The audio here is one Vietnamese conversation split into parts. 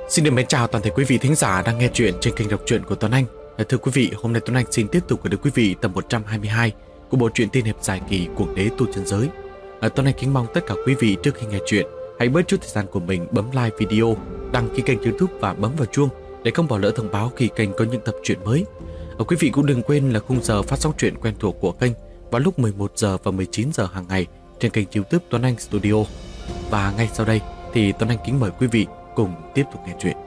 Xin được mến chào toàn thể quý vị thính giả đang nghe chuyện trên kênh đọc truyện của Tuấn Anh. Thưa quý vị, hôm nay Tuấn Anh xin tiếp tục gửi đến quý vị tập 122 của bộ truyện tiên hiệp dài kỳ Cuồng đế tu chân giới. Tuấn Anh kính mong tất cả quý vị trước khi nghe chuyện hãy bớt chút thời gian của mình bấm like video, đăng ký kênh YouTube và bấm vào chuông để không bỏ lỡ thông báo khi kênh có những tập truyện mới. Quý vị cũng đừng quên là khung giờ phát sóng truyện quen thuộc của kênh vào lúc 11 giờ và 19 giờ hàng ngày trên kênh YouTube Tuấn Anh Studio. Và ngay sau đây thì Tuấn Anh kính mời quý vị cùng tiếp tục nghe chuyện.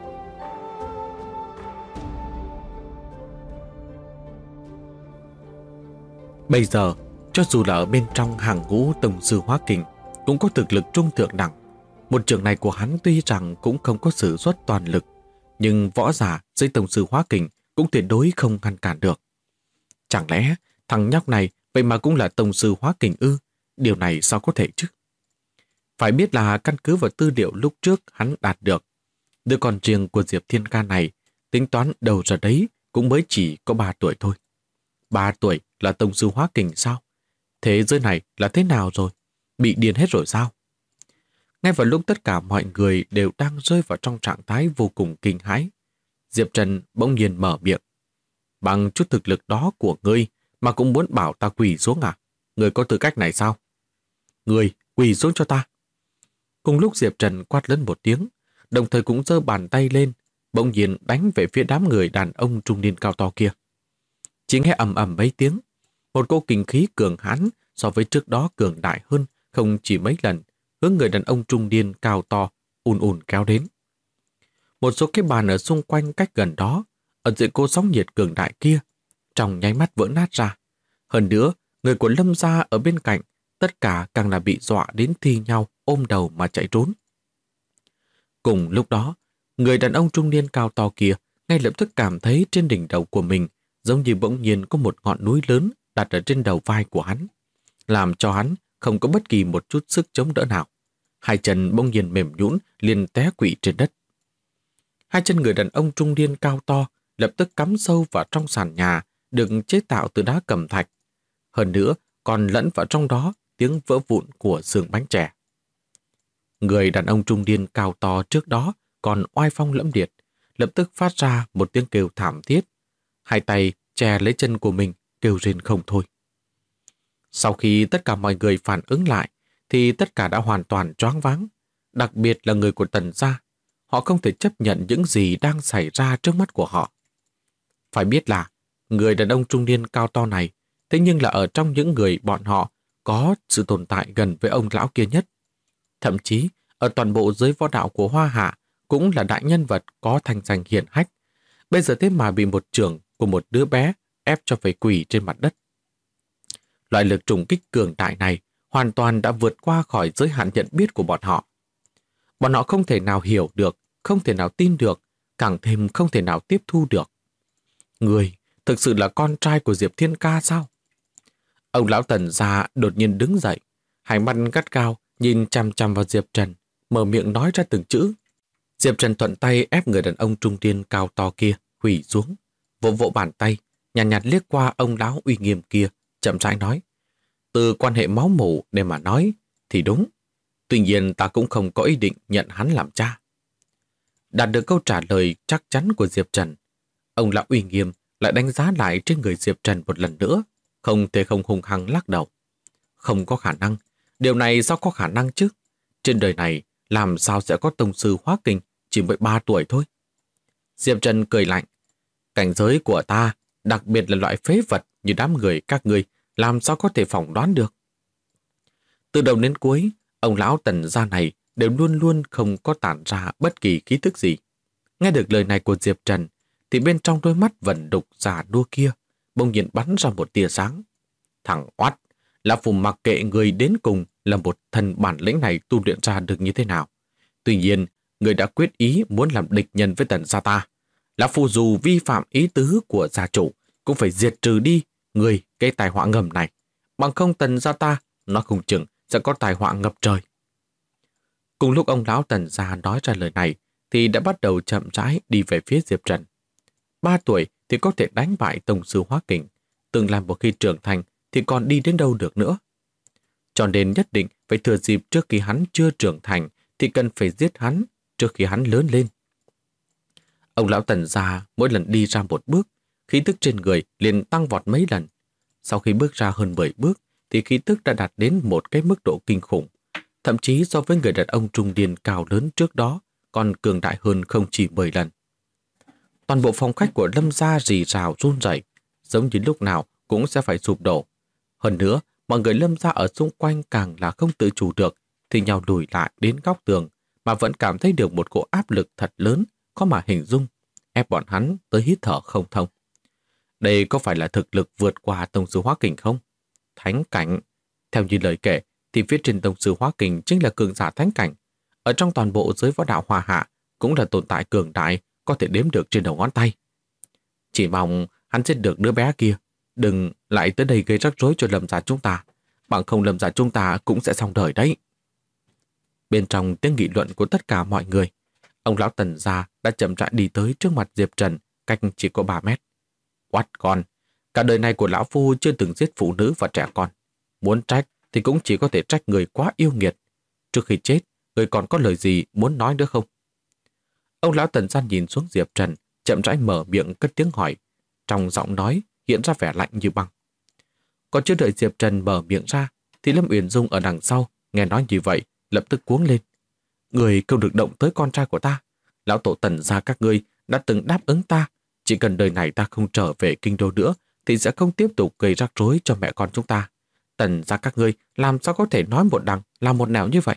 Bây giờ, cho dù là ở bên trong hàng ngũ tông sư hóa kình, cũng có thực lực trung thượng đẳng. Một trường này của hắn tuy rằng cũng không có sử xuất toàn lực, nhưng võ giả dưới tông sư hóa kình cũng tuyệt đối không ngăn cản được. Chẳng lẽ thằng nhóc này vậy mà cũng là tông sư hóa kình ư? Điều này sao có thể chứ? Phải biết là căn cứ vào tư liệu lúc trước hắn đạt được, đứa con riêng của Diệp Thiên Ca này tính toán đầu ra đấy cũng mới chỉ có 3 tuổi thôi. 3 tuổi là tông sư hóa kình sao? Thế giới này là thế nào rồi? Bị điên hết rồi sao? Ngay vào lúc tất cả mọi người đều đang rơi vào trong trạng thái vô cùng kinh hãi, Diệp Trần bỗng nhiên mở miệng. Bằng chút thực lực đó của ngươi mà cũng muốn bảo ta quỳ xuống à? Ngươi có tư cách này sao? Ngươi quỳ xuống cho ta. Cùng lúc Diệp Trần quát lớn một tiếng, đồng thời cũng giơ bàn tay lên, bỗng nhiên đánh về phía đám người đàn ông trung niên cao to kia. Chỉ nghe ầm ầm mấy tiếng, một cỗ kinh khí cường hãn so với trước đó cường đại hơn không chỉ mấy lần, hướng người đàn ông trung niên cao to ùn ùn kéo đến. Một số cái bàn ở xung quanh cách gần đó, ở dưới cỗ sóng nhiệt cường đại kia, trong nháy mắt vỡ nát ra. Hơn nữa, người của Lâm gia ở bên cạnh, tất cả càng là bị dọa đến thi nhau ôm đầu mà chạy trốn. Cùng lúc đó, người đàn ông trung niên cao to kia ngay lập tức cảm thấy trên đỉnh đầu của mình giống như bỗng nhiên có một ngọn núi lớn đặt ở trên đầu vai của hắn, làm cho hắn không có bất kỳ một chút sức chống đỡ nào. Hai chân bỗng nhiên mềm nhũn liền té quỵ trên đất. Hai chân người đàn ông trung niên cao to lập tức cắm sâu vào trong sàn nhà được chế tạo từ đá cẩm thạch. Hơn nữa còn lẫn vào trong đó tiếng vỡ vụn của xương bánh chè. Người đàn ông trung niên cao to trước đó còn oai phong lẫm liệt, lập tức phát ra một tiếng kêu thảm thiết. Hai tay che lấy chân của mình, kêu rên không thôi. Sau khi tất cả mọi người phản ứng lại, thì tất cả đã hoàn toàn choáng váng. Đặc biệt là người của Tần gia, họ không thể chấp nhận những gì đang xảy ra trước mắt của họ. Phải biết là người đàn ông trung niên cao to này, thế nhưng là ở trong những người bọn họ có sự tồn tại gần với ông lão kia nhất. Thậm chí, ở toàn bộ giới võ đạo của Hoa Hạ cũng là đại nhân vật có thành danh hiển hách. Bây giờ thế mà bị một chưởng của một đứa bé ép cho phải quỳ trên mặt đất. Loại lực trùng kích cường đại này hoàn toàn đã vượt qua khỏi giới hạn nhận biết của bọn họ. Bọn họ không thể nào hiểu được, không thể nào tin được, càng thêm không thể nào tiếp thu được. Người thực sự là con trai của Diệp Thiên Ca sao? Ông lão Tần gia đột nhiên đứng dậy, hai mắt gắt gao nhìn chằm chằm vào Diệp Trần, mở miệng nói ra từng chữ. Diệp Trần thuận tay ép người đàn ông trung niên cao to kia quỳ xuống, vỗ vỗ bàn tay, nhàn nhạt liếc qua ông lão uy nghiêm kia, chậm rãi nói: từ quan hệ máu mủ để mà nói thì đúng, tuy nhiên ta cũng không có ý định nhận hắn làm cha. Đạt được câu trả lời chắc chắn của Diệp Trần, ông lão uy nghiêm lại đánh giá lại trên người Diệp Trần một lần nữa, không thể không hung hăng lắc đầu. Không có khả năng, điều này sao có khả năng chứ? Trên đời này làm sao sẽ có tông sư hóa kình chỉ mới 3 tuổi thôi? Diệp Trần cười lạnh: cảnh giới của ta, đặc biệt là loại phế vật như đám người các ngươi, làm sao có thể phỏng đoán được? Từ đầu đến cuối, ông lão Tần gia này đều luôn luôn không có tản ra bất kỳ khí tức gì. Nghe được lời này của Diệp Trần, thì bên trong đôi mắt vẩn đục già nua kia bỗng nhiên bắn ra một tia sáng. Thằng oát, lão phu mặc kệ người đến cùng là một thần bản lĩnh này tu luyện ra được như thế nào. Tuy nhiên, người đã quyết ý muốn làm địch nhân với Tần gia ta. Lão phu dù vi phạm ý tứ của gia chủ, cũng phải diệt trừ đi người cái tai họa ngầm này. Bằng không Tần gia ta, nó không chừng sẽ có tai họa ngập trời. Cùng lúc ông lão Tần gia nói ra lời này, thì đã bắt đầu chậm rãi đi về phía Diệp Trần. 3 tuổi thì có thể đánh bại tông sư hóa kình, tương lai một khi trưởng thành thì còn đi đến đâu được nữa. Cho nên nhất định phải thừa dịp trước khi hắn chưa trưởng thành thì cần phải giết hắn trước khi hắn lớn lên. Ông lão Tần gia mỗi lần đi ra một bước, khí tức trên người liền tăng vọt mấy lần. Sau khi bước ra hơn 10 bước, thì khí tức đã đạt đến một cái mức độ kinh khủng. Thậm chí so với người đàn ông trung niên cao lớn trước đó, còn cường đại hơn không chỉ 10 lần. Toàn bộ phòng khách của Lâm gia rì rào run rẩy, giống như lúc nào cũng sẽ phải sụp đổ. Hơn nữa, mọi người Lâm gia ở xung quanh càng là không tự chủ được, thì nhau lùi lại đến góc tường, mà vẫn cảm thấy được một cỗ áp lực thật lớn, khó mà hình dung, ép bọn hắn tới hít thở không thông. Đây có phải là thực lực vượt qua tông sư hóa kình không? Thánh cảnh. Theo như lời kể, thì phía trên tông sư hóa kình chính là cường giả thánh cảnh. Ở trong toàn bộ giới võ đạo Hoa Hạ, cũng là tồn tại cường đại, có thể đếm được trên đầu ngón tay. Chỉ mong hắn giết được đứa bé kia, đừng lại tới đây gây rắc rối cho Lâm gia chúng ta, bằng không Lâm gia chúng ta cũng sẽ xong đời đấy. Bên trong tiếng nghị luận của tất cả mọi người, ông lão Tần gia đã chậm rãi đi tới trước mặt Diệp Trần, cách chỉ có 3 mét. Oát con, cả đời này của lão phu chưa từng giết phụ nữ và trẻ con. Muốn trách thì cũng chỉ có thể trách người quá yêu nghiệt. Trước khi chết, người còn có lời gì muốn nói nữa không? Ông lão Tần gia nhìn xuống Diệp Trần, chậm rãi mở miệng cất tiếng hỏi, trong giọng nói hiện ra vẻ lạnh như băng. Còn chưa đợi Diệp Trần mở miệng ra, thì Lâm Uyển Dung ở đằng sau nghe nói như vậy, lập tức cuống lên. Người không được động tới con trai của ta. Lão tổ Tần gia các ngươi đã từng đáp ứng ta, chỉ cần đời này ta không trở về kinh đô nữa thì sẽ không tiếp tục gây rắc rối cho mẹ con chúng ta. Tần gia các ngươi làm sao có thể nói một đằng làm một nẻo như vậy?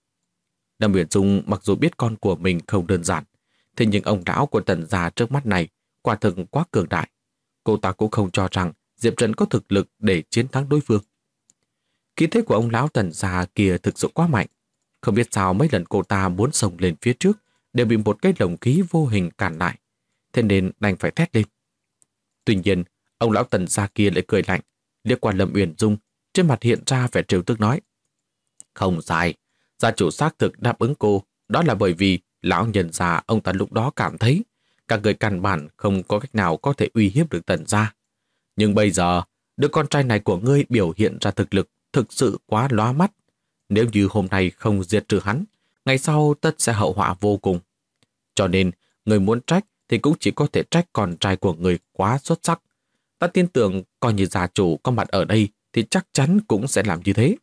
Lâm Uyển Dung mặc dù biết con của mình không đơn giản, thế nhưng ông lão của Tần gia trước mắt này quả thực quá cường đại. Cô ta cũng không cho rằng Diệp Trần có thực lực để chiến thắng đối phương. Khí thế của ông lão Tần gia kia thực sự quá mạnh. Không biết sao mấy lần cô ta muốn xông lên phía trước đều bị một cái lồng khí vô hình cản lại, thế nên đành phải thét lên. Tuy nhiên, ông lão Tần gia kia lại cười lạnh, liếc qua Lâm Uyển Dung, trên mặt hiện ra vẻ trêu tức nói: Không sai, gia chủ xác thực đáp ứng cô, đó là bởi vì lão nhân già ông ta lúc đó cảm thấy các người căn bản không có cách nào có thể uy hiếp được Tần gia. Nhưng bây giờ, đứa con trai này của ngươi biểu hiện ra thực lực thực sự quá lóa mắt. Nếu như hôm nay không diệt trừ hắn, ngày sau tất sẽ hậu họa vô cùng. Cho nên, người muốn trách thì cũng chỉ có thể trách con trai của người quá xuất sắc. Ta tin tưởng coi như gia chủ có mặt ở đây thì chắc chắn cũng sẽ làm như thế.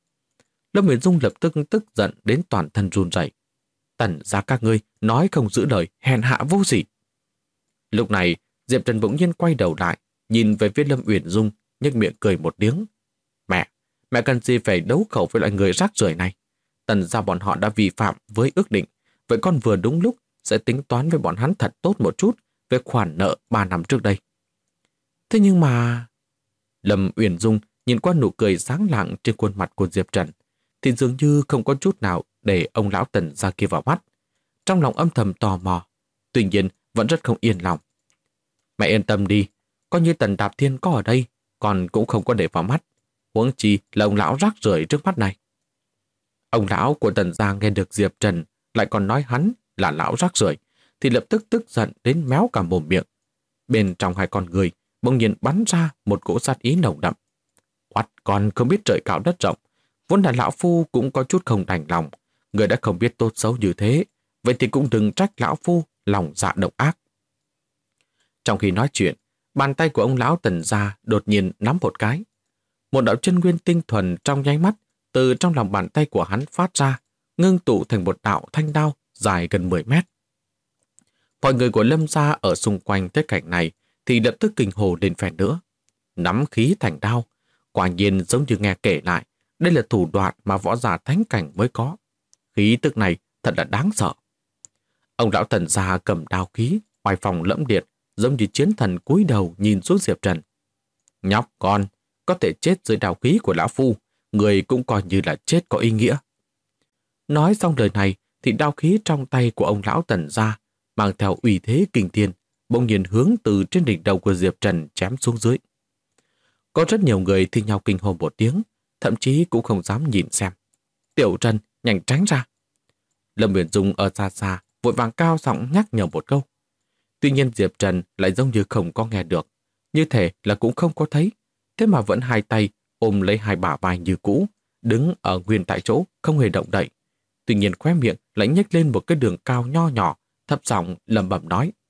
Lâm Uyển Dung lập tức tức giận đến toàn thân run rẩy. Tần gia các ngươi nói không giữ lời, hèn hạ vô sỉ. Lúc này, Diệp Trần bỗng nhiên quay đầu lại, nhìn về phía Lâm Uyển Dung, nhếch miệng cười một tiếng. Mẹ cần gì phải đấu khẩu với loại người rác rưởi này? Tần gia bọn họ đã vi phạm với ước định, vậy con vừa đúng lúc sẽ tính toán với bọn hắn thật tốt một chút về khoản nợ 3 năm trước đây. Thế nhưng mà... Lâm Uyển Dung nhìn qua nụ cười sáng lạng trên khuôn mặt của Diệp Trần, thì dường như không có chút nào để ông lão Tần gia kia vào mắt. Trong lòng âm thầm tò mò, tuy nhiên vẫn rất không yên lòng. Mẹ yên tâm đi, coi như Tần Đạp Thiên có ở đây, còn cũng không có để vào mắt. Huống chi là ông lão rác rưởi trước mắt này. Ông lão của Tần gia nghe được Diệp Trần lại còn nói hắn là lão rác rưởi, thì lập tức tức giận đến méo cả mồm miệng. Bên trong hai con người bỗng nhiên bắn ra một cỗ sát ý nồng đậm. Oắt con không biết trời cao đất rộng, vốn là lão phu cũng có chút không đành lòng. Người đã không biết tốt xấu như thế, vậy thì cũng đừng trách lão phu lòng dạ độc ác. Trong khi nói chuyện, bàn tay của ông lão Tần gia đột nhiên nắm một cái. Một đạo chân nguyên tinh thuần trong nháy mắt từ trong lòng bàn tay của hắn phát ra, ngưng tụ thành một đạo thanh đao dài gần 10 mét. Mọi người của Lâm gia ở xung quanh thế cảnh này thì lập tức kinh hồ lên phen nữa. Nắm khí thành đao, quả nhiên giống như nghe kể lại, đây là thủ đoạn mà võ giả thánh cảnh mới có. Khí tức này thật là đáng sợ. Ông lão Tần gia cầm đao khí, oai phong lẫm liệt, giống như chiến thần cúi đầu nhìn xuống Diệp Trần. Nhóc con, có thể chết dưới đao khí của lão phu, người cũng coi như là chết có ý nghĩa. Nói xong lời này, thì đao khí trong tay của ông lão Tần gia mang theo uy thế kinh thiên, bỗng nhiên hướng từ trên đỉnh đầu của Diệp Trần chém xuống dưới. Có rất nhiều người thi nhau kinh hồn một tiếng, thậm chí cũng không dám nhìn xem. Tiểu Trần, nhanh tránh ra. Lâm Uyển Dung ở xa xa, vội vàng cao giọng nhắc nhở một câu. Tuy nhiên Diệp Trần lại giống như không có nghe được, như thể là cũng không có thấy, thế mà vẫn hai tay ôm lấy hai bả vai như cũ, đứng ở nguyên tại chỗ, không hề động đậy. Tuy nhiên khóe miệng lại nhếch lên một cái đường cao nho nhỏ, thấp giọng lẩm bẩm nói.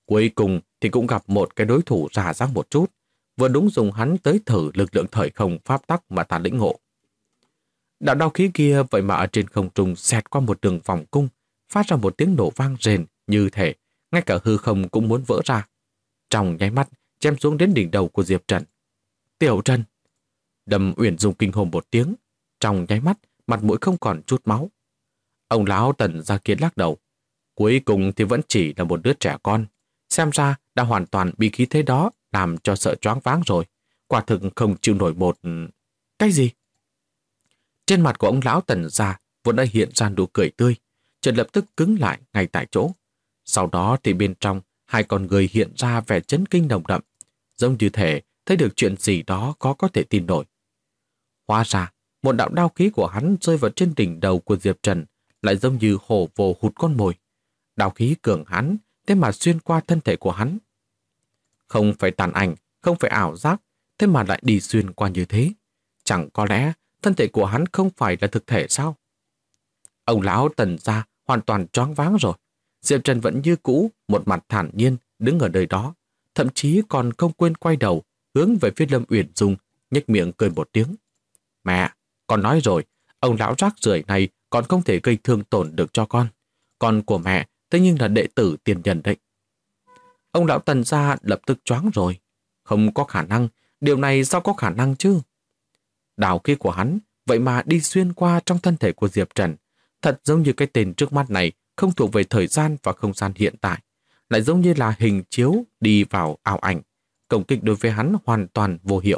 Cuối cùng thì cũng gặp một cái đối thủ ra dáng một chút, vừa đúng dùng hắn tới thử lực lượng thời không pháp tắc mà ta lĩnh ngộ. Đạo đao khí kia vậy mà ở trên không trung xẹt qua một đường vòng cung, phát ra một tiếng nổ vang rền như thể ngay cả hư không cũng muốn vỡ ra. Trong nháy mắt, chém xuống đến đỉnh đầu của Diệp Trần. Tiểu Trần! Đầm Uyển Dung kinh hồn một tiếng, trong nháy mắt, mặt mũi không còn chút máu. Ông lão Tần Gia Kiệt lắc đầu. Cuối cùng thì vẫn chỉ là một đứa trẻ con. Xem ra đã hoàn toàn bị khí thế đó làm cho sợ choáng váng rồi. Quả thực không chịu nổi một... Cái gì? Trên mặt của ông lão Tần Gia vốn đã hiện ra nụ cười tươi, chợt lập tức cứng lại ngay tại chỗ. Sau đó thì bên trong, hai con người hiện ra vẻ chấn kinh nồng đậm, giống như thể thấy được chuyện gì đó khó có thể tin nổi. Hóa ra, một đạo đao khí của hắn rơi vào trên đỉnh đầu của Diệp Trần, lại giống như hổ vồ hụt con mồi. Đao khí cường hắn, thế mà xuyên qua thân thể của hắn. Không phải tàn ảnh, không phải ảo giác, thế mà lại đi xuyên qua như thế. Chẳng có lẽ thân thể của hắn không phải là thực thể sao? Ông lão Tần Gia hoàn toàn choáng váng rồi. Diệp Trần vẫn như cũ, một mặt thản nhiên đứng ở nơi đó, thậm chí còn không quên quay đầu, hướng về phía Lâm Uyển Dung, nhếch miệng cười một tiếng. Mẹ, con nói rồi, ông lão rác rưởi này còn không thể gây thương tổn được cho con. Con của mẹ thế nhưng là đệ tử tiền nhân đấy. Ông lão Tần Gia lập tức choáng rồi. Không có khả năng, điều này sao có khả năng chứ? Đào khí của hắn vậy mà đi xuyên qua trong thân thể của Diệp Trần. Thật giống như cái tên trước mắt này không thuộc về thời gian và không gian hiện tại. Lại giống như là hình chiếu đi vào ảo ảnh. Công kích đối với hắn hoàn toàn vô hiệu.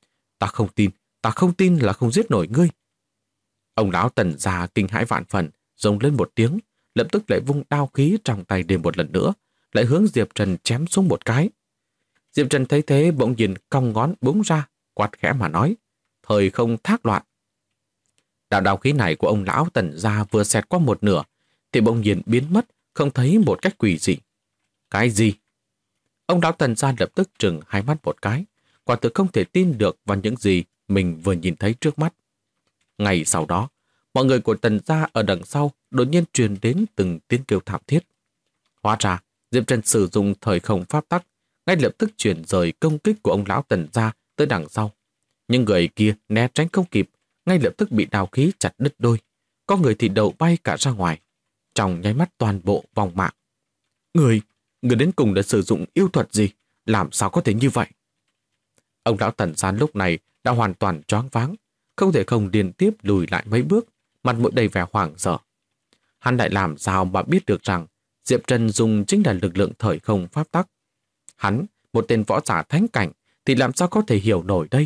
Ta không tin là không giết nổi ngươi. Ông lão Tần Gia kinh hãi vạn phần, rống lên một tiếng, lập tức lại vung đao khí trong tay đến một lần nữa, lại hướng Diệp Trần chém xuống một cái. Diệp Trần thấy thế bỗng nhìn cong ngón búng ra, quát khẽ mà nói, thời không thác loạn. Đạo đao khí này của ông lão Tần Gia vừa xẹt qua một nửa, thì bỗng nhiên biến mất, không thấy một cách quỷ dị. Cái gì? Ông lão Tần Gia lập tức trừng hai mắt một cái, quả thực không thể tin được vào những gì mình vừa nhìn thấy trước mắt. Ngày sau đó, mọi người của Tần Gia ở đằng sau đột nhiên truyền đến từng tiếng kêu thảm thiết. Hóa ra, Diệp Trần sử dụng thời không pháp tắc, ngay lập tức chuyển rời công kích của ông lão Tần Gia tới đằng sau. Nhưng người kia né tránh không kịp, ngay lập tức bị đao khí chặt đứt đôi. Có người thì đầu bay cả ra ngoài, trong nháy mắt toàn bộ vòng mạng. Người đến cùng đã sử dụng yêu thuật gì? Làm sao có thể như vậy? Ông lão Tần Gia lúc này đã hoàn toàn choáng váng, không thể không liên tiếp lùi lại mấy bước, mặt mũi đầy vẻ hoảng sợ. Hắn lại làm sao mà biết được rằng Diệp Trần dùng chính là lực lượng thời không pháp tắc. Hắn, một tên võ giả thánh cảnh, thì làm sao có thể hiểu nổi đây?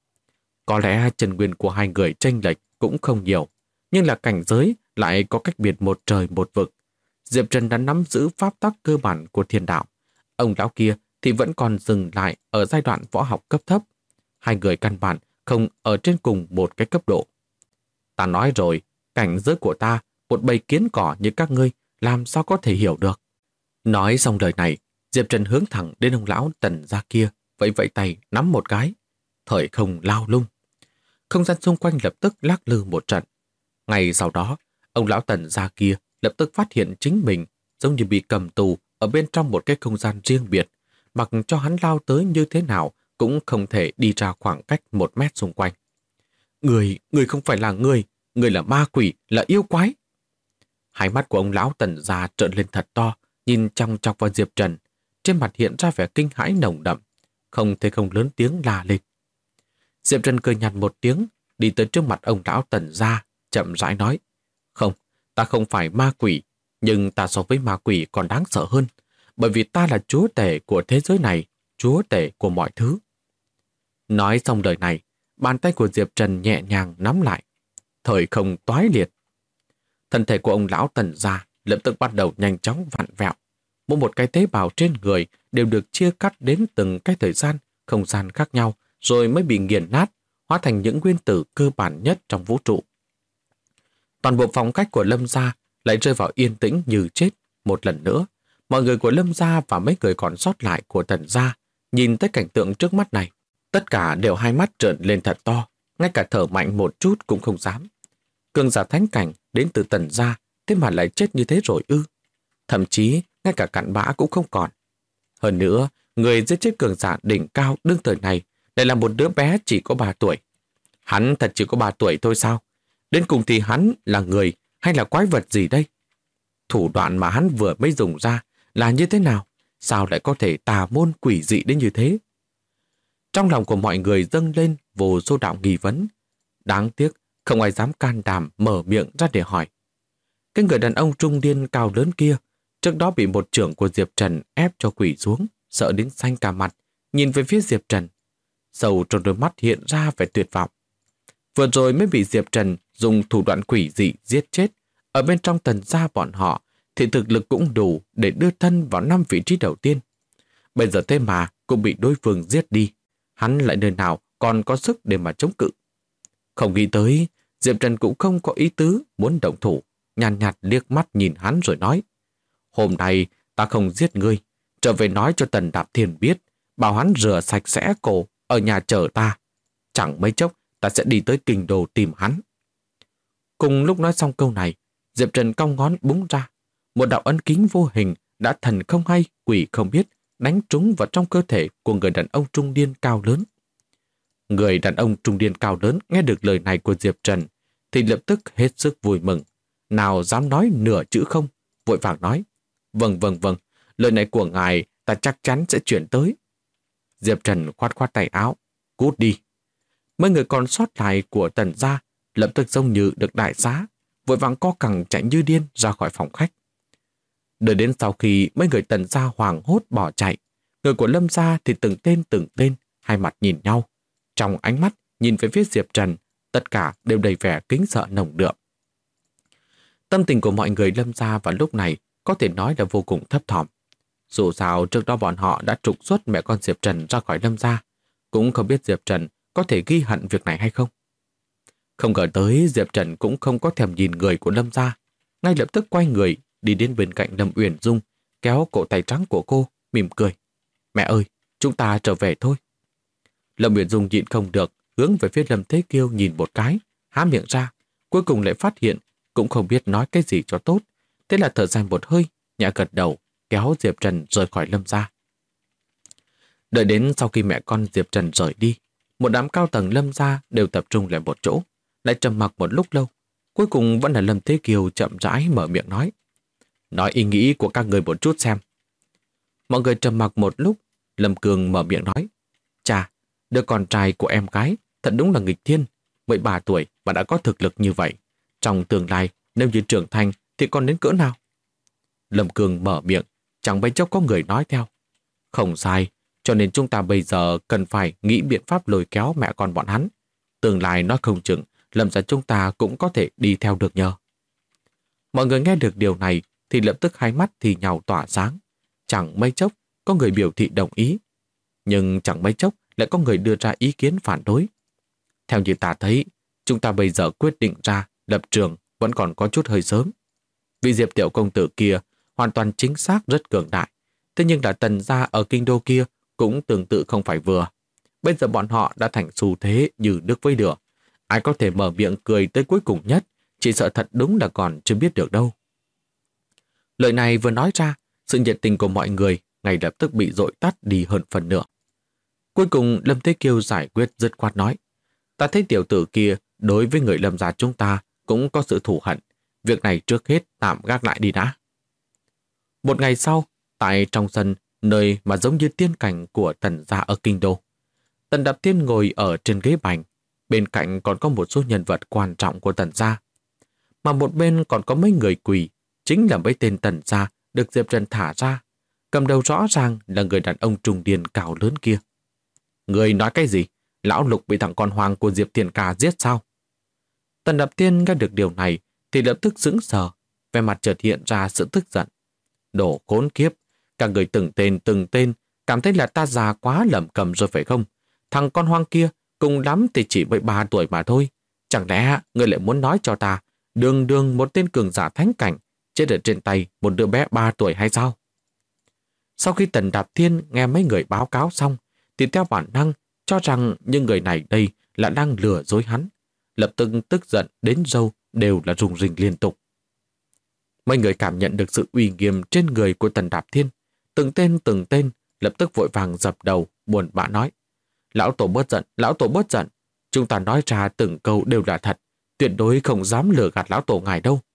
Có lẽ chân nguyên của hai người chênh lệch cũng không nhiều, nhưng là cảnh giới lại có cách biệt một trời một vực. Diệp Trần đã nắm giữ pháp tắc cơ bản của thiên đạo. Ông lão kia thì vẫn còn dừng lại ở giai đoạn võ học cấp thấp. Hai người căn bản không ở trên cùng một cái cấp độ. Ta nói rồi, cảnh giới của ta, một bầy kiến cỏ như các ngươi, làm sao có thể hiểu được. Nói xong lời này, Diệp Trần hướng thẳng đến ông lão Tần Gia kia, vẫy vẫy tay nắm một cái. Thời không lao lung. Không gian xung quanh lập tức lắc lư một trận. Ngay sau đó, ông lão Tần Gia kia lập tức phát hiện chính mình giống như bị cầm tù ở bên trong một cái không gian riêng biệt, mặc cho hắn lao tới như thế nào cũng không thể đi ra khoảng cách 1 mét xung quanh. Người không phải là người là ma quỷ, là yêu quái. Hai mắt của ông lão Tần Gia trợn lên thật to, nhìn chòng chọc vào Diệp Trần, trên mặt hiện ra vẻ kinh hãi nồng đậm, không thể không lớn tiếng la lên. Diệp Trần cười nhạt một tiếng, đi tới trước mặt ông lão Tần Gia, chậm rãi nói, không, ta không phải ma quỷ, nhưng ta so với ma quỷ còn đáng sợ hơn, bởi vì ta là chúa tể của thế giới này, chúa tể của mọi thứ. Nói xong lời này, bàn tay của Diệp Trần nhẹ nhàng nắm lại, thời không toái liệt. Thân thể của ông lão Tần Gia lập tức bắt đầu nhanh chóng vặn vẹo. Mỗi một cái tế bào trên người đều được chia cắt đến từng cái thời gian, không gian khác nhau, rồi mới bị nghiền nát, hóa thành những nguyên tử cơ bản nhất trong vũ trụ. Toàn bộ phòng khách của Lâm Gia lại rơi vào yên tĩnh như chết. Một lần nữa, mọi người của Lâm Gia và mấy người còn sót lại của Tần Gia nhìn tới cảnh tượng trước mắt này. Tất cả đều hai mắt trợn lên thật to, ngay cả thở mạnh một chút cũng không dám. Cường giả thánh cảnh đến từ Tần Gia, thế mà lại chết như thế rồi ư? Thậm chí ngay cả cặn bã cũng không còn. Hơn nữa, người giết chết cường giả đỉnh cao đương thời này lại là một đứa bé chỉ có 3 tuổi. Hắn thật chỉ có 3 tuổi thôi sao? Đến cùng thì hắn là người hay là quái vật gì đây? Thủ đoạn mà hắn vừa mới dùng ra là như thế nào? Sao lại có thể tà môn quỷ dị đến như thế? Trong lòng của mọi người dâng lên vô số đạo nghi vấn. Đáng tiếc, không ai dám can đảm mở miệng ra để hỏi. Cái người đàn ông trung niên cao lớn kia, trước đó bị một trưởng của Diệp Trần ép cho quỷ xuống, sợ đến xanh cả mặt, nhìn về phía Diệp Trần. Sâu trong đôi mắt hiện ra vẻ tuyệt vọng. Vừa rồi mới bị Diệp Trần dùng thủ đoạn quỷ dị giết chết. Ở bên trong Tần gia bọn họ thì thực lực cũng đủ để đưa thân vào 5 vị trí đầu tiên. Bây giờ thế mà cũng bị đối phương giết đi. Hắn lại nơi nào còn có sức để mà chống cự. Không nghĩ tới, Diệp Trần cũng không có ý tứ muốn động thủ, nhàn nhạt liếc mắt nhìn hắn rồi nói: hôm nay ta không giết ngươi, trở về nói cho Tần Đạp Thiên biết, bảo hắn rửa sạch sẽ cổ ở nhà chờ ta. Chẳng mấy chốc ta sẽ đi tới kinh đô tìm hắn. Cùng lúc nói xong câu này, Diệp Trần cong ngón búng ra. Một đạo ấn ký vô hình đã thần không hay, quỷ không biết, đánh trúng vào trong cơ thể của người đàn ông trung niên cao lớn. Người đàn ông trung niên cao lớn nghe được lời này của Diệp Trần thì lập tức hết sức vui mừng. Nào dám nói nửa chữ không, vội vàng nói: vâng, lời này của ngài ta chắc chắn sẽ chuyển tới. Diệp Trần khoát khoát tay áo: cút đi. Mấy người còn sót lại của Tần gia lập tức giống như được đại xá, vội vàng co cẳng chạy như điên ra khỏi phòng khách. Đợi đến sau khi mấy người Tần gia hoảng hốt bỏ chạy, người của Lâm gia thì từng tên, hai mặt nhìn nhau. Trong ánh mắt nhìn về phía Diệp Trần, tất cả đều đầy vẻ kính sợ nồng đượm. Tâm tình của mọi người Lâm gia vào lúc này có thể nói là vô cùng thấp thỏm. Dù sao trước đó bọn họ đã trục xuất mẹ con Diệp Trần ra khỏi Lâm gia, cũng không biết Diệp Trần có thể ghi hận việc này hay không. Không ngờ tới Diệp Trần cũng không có thèm nhìn người của Lâm gia, ngay lập tức quay người đi đến bên cạnh Lâm Uyển Dung, kéo cổ tay trắng của cô, mỉm cười: mẹ ơi, chúng ta trở về thôi. Lâm Uyển Dung nhịn không được, hướng về phía Lâm Thế Kiêu nhìn một cái, há miệng ra, cuối cùng lại phát hiện cũng không biết nói cái gì cho tốt. Thế là thở dài một hơi, nhẹ gật đầu, kéo Diệp Trần rời khỏi Lâm gia. Đợi đến sau khi mẹ con Diệp Trần rời đi, một đám cao tầng Lâm gia đều tập trung lại một chỗ, lại trầm mặc một lúc lâu. Cuối cùng vẫn là Lâm Thế Kiêu chậm rãi mở miệng nói: nói ý nghĩ của các người một chút xem. Mọi người trầm mặc một lúc, Lâm Cường mở miệng nói: chà, đứa con trai của em gái thật đúng là nghịch thiên, 13 tuổi mà đã có thực lực như vậy. Trong tương lai, nếu như trưởng thành thì còn đến cỡ nào? Lâm Cường mở miệng, chẳng mấy chốc có người nói theo: không sai, cho nên chúng ta bây giờ cần phải nghĩ biện pháp lôi kéo mẹ con bọn hắn. Tương lai nói không chừng, Lâm gia chúng ta cũng có thể đi theo được nhờ. Mọi người nghe được điều này thì lập tức hai mắt thì nhào tỏa sáng. Chẳng mấy chốc có người biểu thị đồng ý, nhưng chẳng mấy chốc lại có người đưa ra ý kiến phản đối. Theo như ta thấy, chúng ta bây giờ quyết định ra lập trường vẫn còn có chút hơi sớm. Vị Diệp tiểu công tử kia hoàn toàn chính xác rất cường đại, thế nhưng là Tần gia ở kinh đô kia cũng tương tự không phải vừa. Bây giờ bọn họ đã thành xu thế như nước với lửa. Ai có thể mở miệng cười tới cuối cùng nhất, chỉ sợ thật đúng là còn chưa biết được đâu. Lời này vừa nói ra, sự nhiệt tình của mọi người ngay lập tức bị dội tắt đi hơn phần nửa. Cuối cùng Lâm Thế Kiêu giải quyết dứt khoát nói: ta thấy tiểu tử kia đối với người Lâm gia chúng ta cũng có sự thù hận. Việc này trước hết tạm gác lại đi đã. Một ngày sau, tại trong sân, nơi mà giống như tiên cảnh của Tần gia ở kinh đô, Tần Đạp Thiên ngồi ở trên ghế bành, bên cạnh còn có một số nhân vật quan trọng của Tần gia. Mà một bên còn có mấy người quỳ, chính là mấy tên Tần gia được Diệp Trần thả ra. Cầm đầu rõ ràng là người đàn ông trung niên cao lớn kia. Người nói cái gì? Lão Lục bị thằng con hoang của Diệp Thiên Ca giết sao? Tần Đạp Thiên nghe được điều này thì lập tức sững sờ, vẻ mặt chợt hiện ra sự tức giận. Đồ khốn kiếp, cả người từng tên, cảm thấy là ta già quá lẩm cẩm rồi phải không? Thằng con hoang kia cùng lắm thì chỉ 13 tuổi mà thôi. Chẳng lẽ ngươi lại muốn nói cho ta đường một tên cường giả thánh cảnh chết ở trên tay một đứa bé 3 tuổi hay sao? Sau khi Tần Đạp Thiên nghe mấy người báo cáo xong thì theo bản năng cho rằng những người này đây là đang lừa dối hắn. Lập tức tức giận đến râu đều là rùng rinh liên tục. Mấy người cảm nhận được sự uy nghiêm trên người của Tần Đạp Thiên. Từng tên lập tức vội vàng dập đầu, buồn bã nói. Lão tổ bớt giận, lão tổ bớt giận. Chúng ta nói ra từng câu đều là thật, tuyệt đối không dám lừa gạt lão tổ ngài đâu.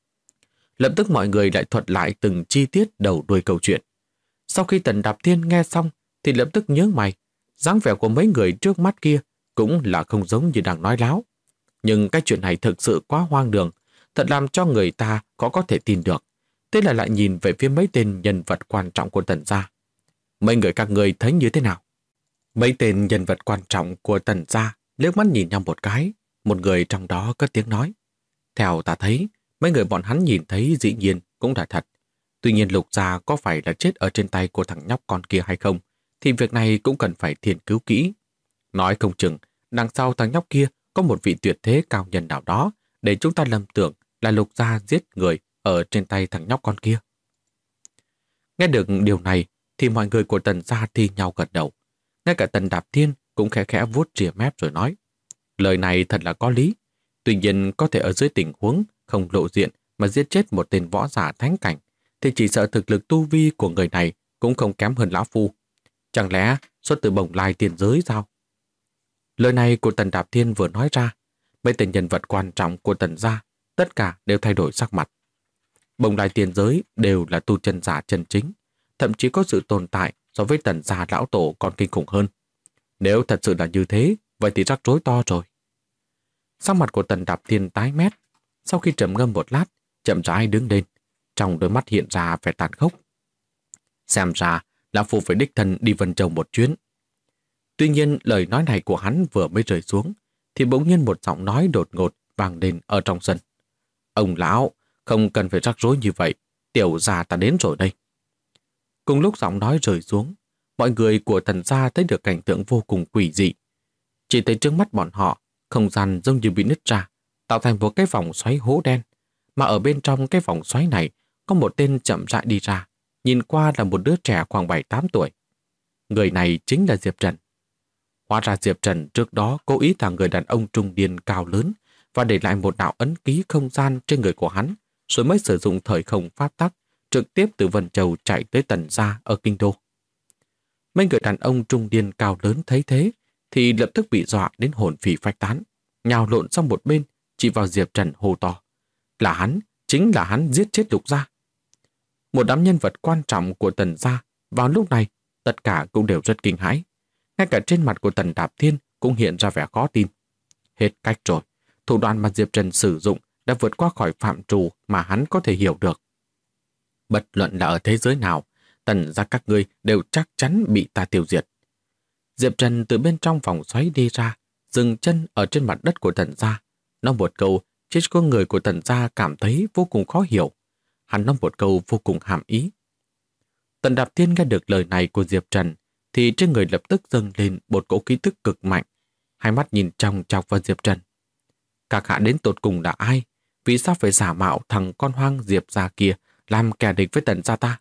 Lập tức mọi người lại thuật lại từng chi tiết đầu đuôi câu chuyện. Sau khi Tần Đạp Thiên nghe xong thì lập tức nhớ mày, dáng vẻ của mấy người trước mắt kia cũng là không giống như đang nói láo. Nhưng cái chuyện này thực sự quá hoang đường, thật làm cho người ta có thể tin được. Thế là lại nhìn về phía mấy tên nhân vật quan trọng của Tần gia. Mấy người các người thấy như thế nào? Mấy tên nhân vật quan trọng của Tần gia liếc mắt nhìn nhau một cái, một người trong đó cất tiếng nói. Theo ta thấy, mấy người bọn hắn nhìn thấy dĩ nhiên cũng là thật. Tuy nhiên Lục gia có phải là chết ở trên tay của thằng nhóc con kia hay không, thì việc này cũng cần phải nghiên cứu kỹ. Nói không chừng, đằng sau thằng nhóc kia có một vị tuyệt thế cao nhân nào đó để chúng ta lầm tưởng là Lục gia giết người ở trên tay thằng nhóc con kia. Nghe được điều này thì mọi người của Tần gia thi nhau gật đầu. Ngay cả Tần Đạp Thiên cũng khẽ khẽ vuốt rìa mép rồi nói. Lời này thật là có lý. Tuy nhiên có thể ở dưới tình huống không lộ diện mà giết chết một tên võ giả thánh cảnh thì chỉ sợ thực lực tu vi của người này cũng không kém hơn lão phu. Chẳng lẽ xuất từ Bồng Lai tiền giới sao? Lời này của Tần Đạp Thiên vừa nói ra, mấy tên nhân vật quan trọng của Tần gia tất cả đều thay đổi sắc mặt. Bồng Lai tiền giới đều là tu chân giả chân chính, thậm chí có sự tồn tại so với Tần gia lão tổ còn kinh khủng hơn. Nếu thật sự là như thế, vậy thì rắc rối to rồi. Sắc mặt của Tần Đạp Thiên tái mét, sau khi trầm ngâm một lát, chậm rãi đứng lên, trong đôi mắt hiện ra vẻ tàn khốc. Xem ra, lão phu phải đích thân đi Vân Châu một chuyến. Tuy nhiên, lời nói này của hắn vừa mới rơi xuống, thì bỗng nhiên một giọng nói đột ngột vang lên ở trong sân. Ông lão, không cần phải rắc rối như vậy, tiểu gia ta đến rồi đây. Cùng lúc giọng nói rơi xuống, mọi người của Tần gia thấy được cảnh tượng vô cùng quỷ dị. Chỉ thấy trước mắt bọn họ, không gian giống như bị nứt ra, tạo thành một cái vòng xoáy hố đen, mà ở bên trong cái vòng xoáy này có một tên chậm rãi đi ra, nhìn qua là một đứa trẻ khoảng 7-8 tuổi. Người này chính là Diệp Trần. Hóa ra Diệp Trần trước đó cố ý thả người đàn ông trung niên cao lớn và để lại một đạo ấn ký không gian trên người của hắn, rồi mới sử dụng thời không pháp tắc trực tiếp từ Vân Châu chạy tới Tần gia ở Kinh Đô. Mấy người đàn ông trung niên cao lớn thấy thế thì lập tức bị dọa đến hồn phì phách tán, nhào lộn sang một bên, chỉ vào Diệp Trần hô to. Là hắn, chính là hắn giết chết Lục gia. Một đám nhân vật quan trọng của Tần gia vào lúc này tất cả cũng đều rất kinh hãi. Ngay cả trên mặt của Tần Đạp Thiên cũng hiện ra vẻ khó tin. Hết cách rồi, thủ đoạn mà Diệp Trần sử dụng đã vượt qua khỏi phạm trù mà hắn có thể hiểu được. Bất luận là ở thế giới nào, Tần gia các ngươi đều chắc chắn bị ta tiêu diệt. Diệp Trần từ bên trong vòng xoáy đi ra, dừng chân ở trên mặt đất của Tần gia. Nói một câu, chết con người của Tần gia cảm thấy vô cùng khó hiểu. Hắn nói một câu vô cùng hàm ý. Tần Đạp Thiên nghe được lời này của Diệp Trần, thì trên người lập tức dâng lên một cỗ khí tức cực mạnh. Hai mắt nhìn chòng chọc vào Diệp Trần. Các hạ đến tột cùng là ai? Vì sao phải giả mạo thằng con hoang Diệp gia kia làm kẻ địch với Tần gia ta?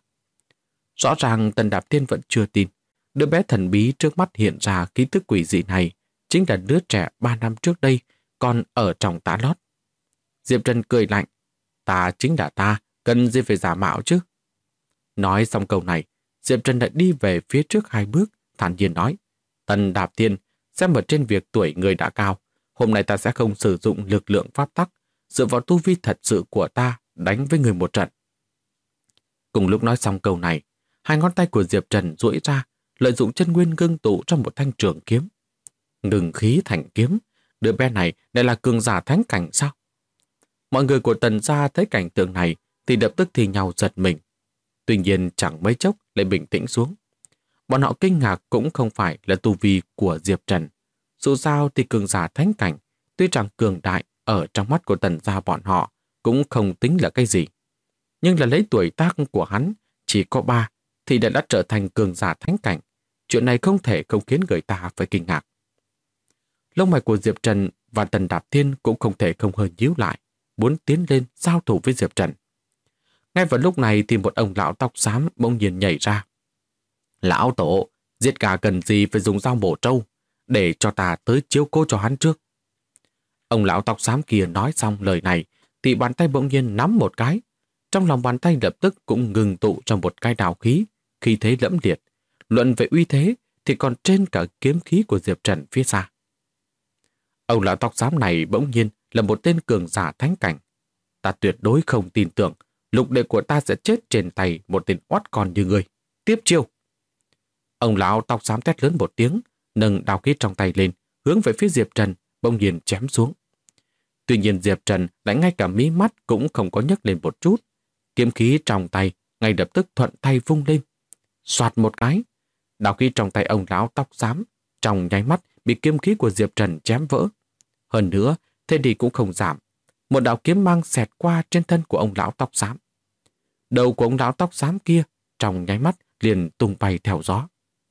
Rõ ràng Tần Đạp Thiên vẫn chưa tin. Đứa bé thần bí trước mắt hiện ra khí tức quỷ dị này chính là đứa trẻ 3 năm trước đây còn ở trong tá lót. Diệp Trần cười lạnh. Ta chính là ta, cần gì phải giả mạo chứ? Nói xong câu này, Diệp Trần lại đi về phía trước 2 bước, thản nhiên nói. Tần Đạp Thiên, xem ở trên việc tuổi người đã cao, hôm nay ta sẽ không sử dụng lực lượng pháp tắc, dựa vào tu vi thật sự của ta đánh với người một trận. Cùng lúc nói xong câu này, 2 ngón tay của Diệp Trần duỗi ra, lợi dụng chân nguyên ngưng tụ trong một thanh trường kiếm. Ngừng khí thành kiếm, đứa bé này lại là cường giả thánh cảnh sao? Mọi người của Tần gia thấy cảnh tượng này thì lập tức thì nhau giật mình. Tuy nhiên chẳng mấy chốc lại bình tĩnh xuống. Bọn họ kinh ngạc cũng không phải là tu vi của Diệp Trần. Dù sao thì cường giả thánh cảnh, tuy rằng cường đại ở trong mắt của Tần gia bọn họ cũng không tính là cái gì. Nhưng là lấy tuổi tác của hắn chỉ có 3 thì đã trở thành cường giả thánh cảnh. Chuyện này không thể không khiến người ta phải kinh ngạc. Lông mày của Diệp Trần và Tần Đạp Thiên cũng không thể không hơi nhíu lại, muốn tiến lên giao thủ với Diệp Trần. Ngay vào lúc này thì một ông lão tóc xám bỗng nhiên nhảy ra. Lão tổ, giết gà cần gì phải dùng dao bổ trâu, để cho ta tới chiếu cố cho hắn trước. Ông lão tóc xám kia nói xong lời này thì bàn tay bỗng nhiên nắm một cái. Trong lòng bàn tay lập tức cũng ngừng tụ trong một cái đạo khí, khí thế lẫm liệt. luận về uy thế thì còn trên cả kiếm khí của Diệp Trần phía xa. Ông lão tóc xám này bỗng nhiên là một tên cường giả thánh cảnh. Ta tuyệt đối không tin tưởng lục đệ của ta sẽ chết trên tay một tên oát con như ngươi. Tiếp chiêu! Ông lão tóc xám thét lớn một tiếng, nâng đao khí trong tay lên, hướng về phía Diệp Trần, bỗng nhiên chém xuống. Tuy nhiên Diệp Trần lại ngay cả mí mắt cũng không có nhấc lên một chút. Kiếm khí trong tay ngay lập tức thuận tay vung lên. Soạt một cái, đao khí trong tay ông lão tóc xám trong nháy mắt bị kiếm khí của Diệp Trần chém vỡ. Hơn nữa, thế thì cũng không giảm. Một đạo kiếm mang xẹt qua trên thân của ông lão tóc xám. Đầu của ông lão tóc xám kia trong nháy mắt liền tung bay theo gió.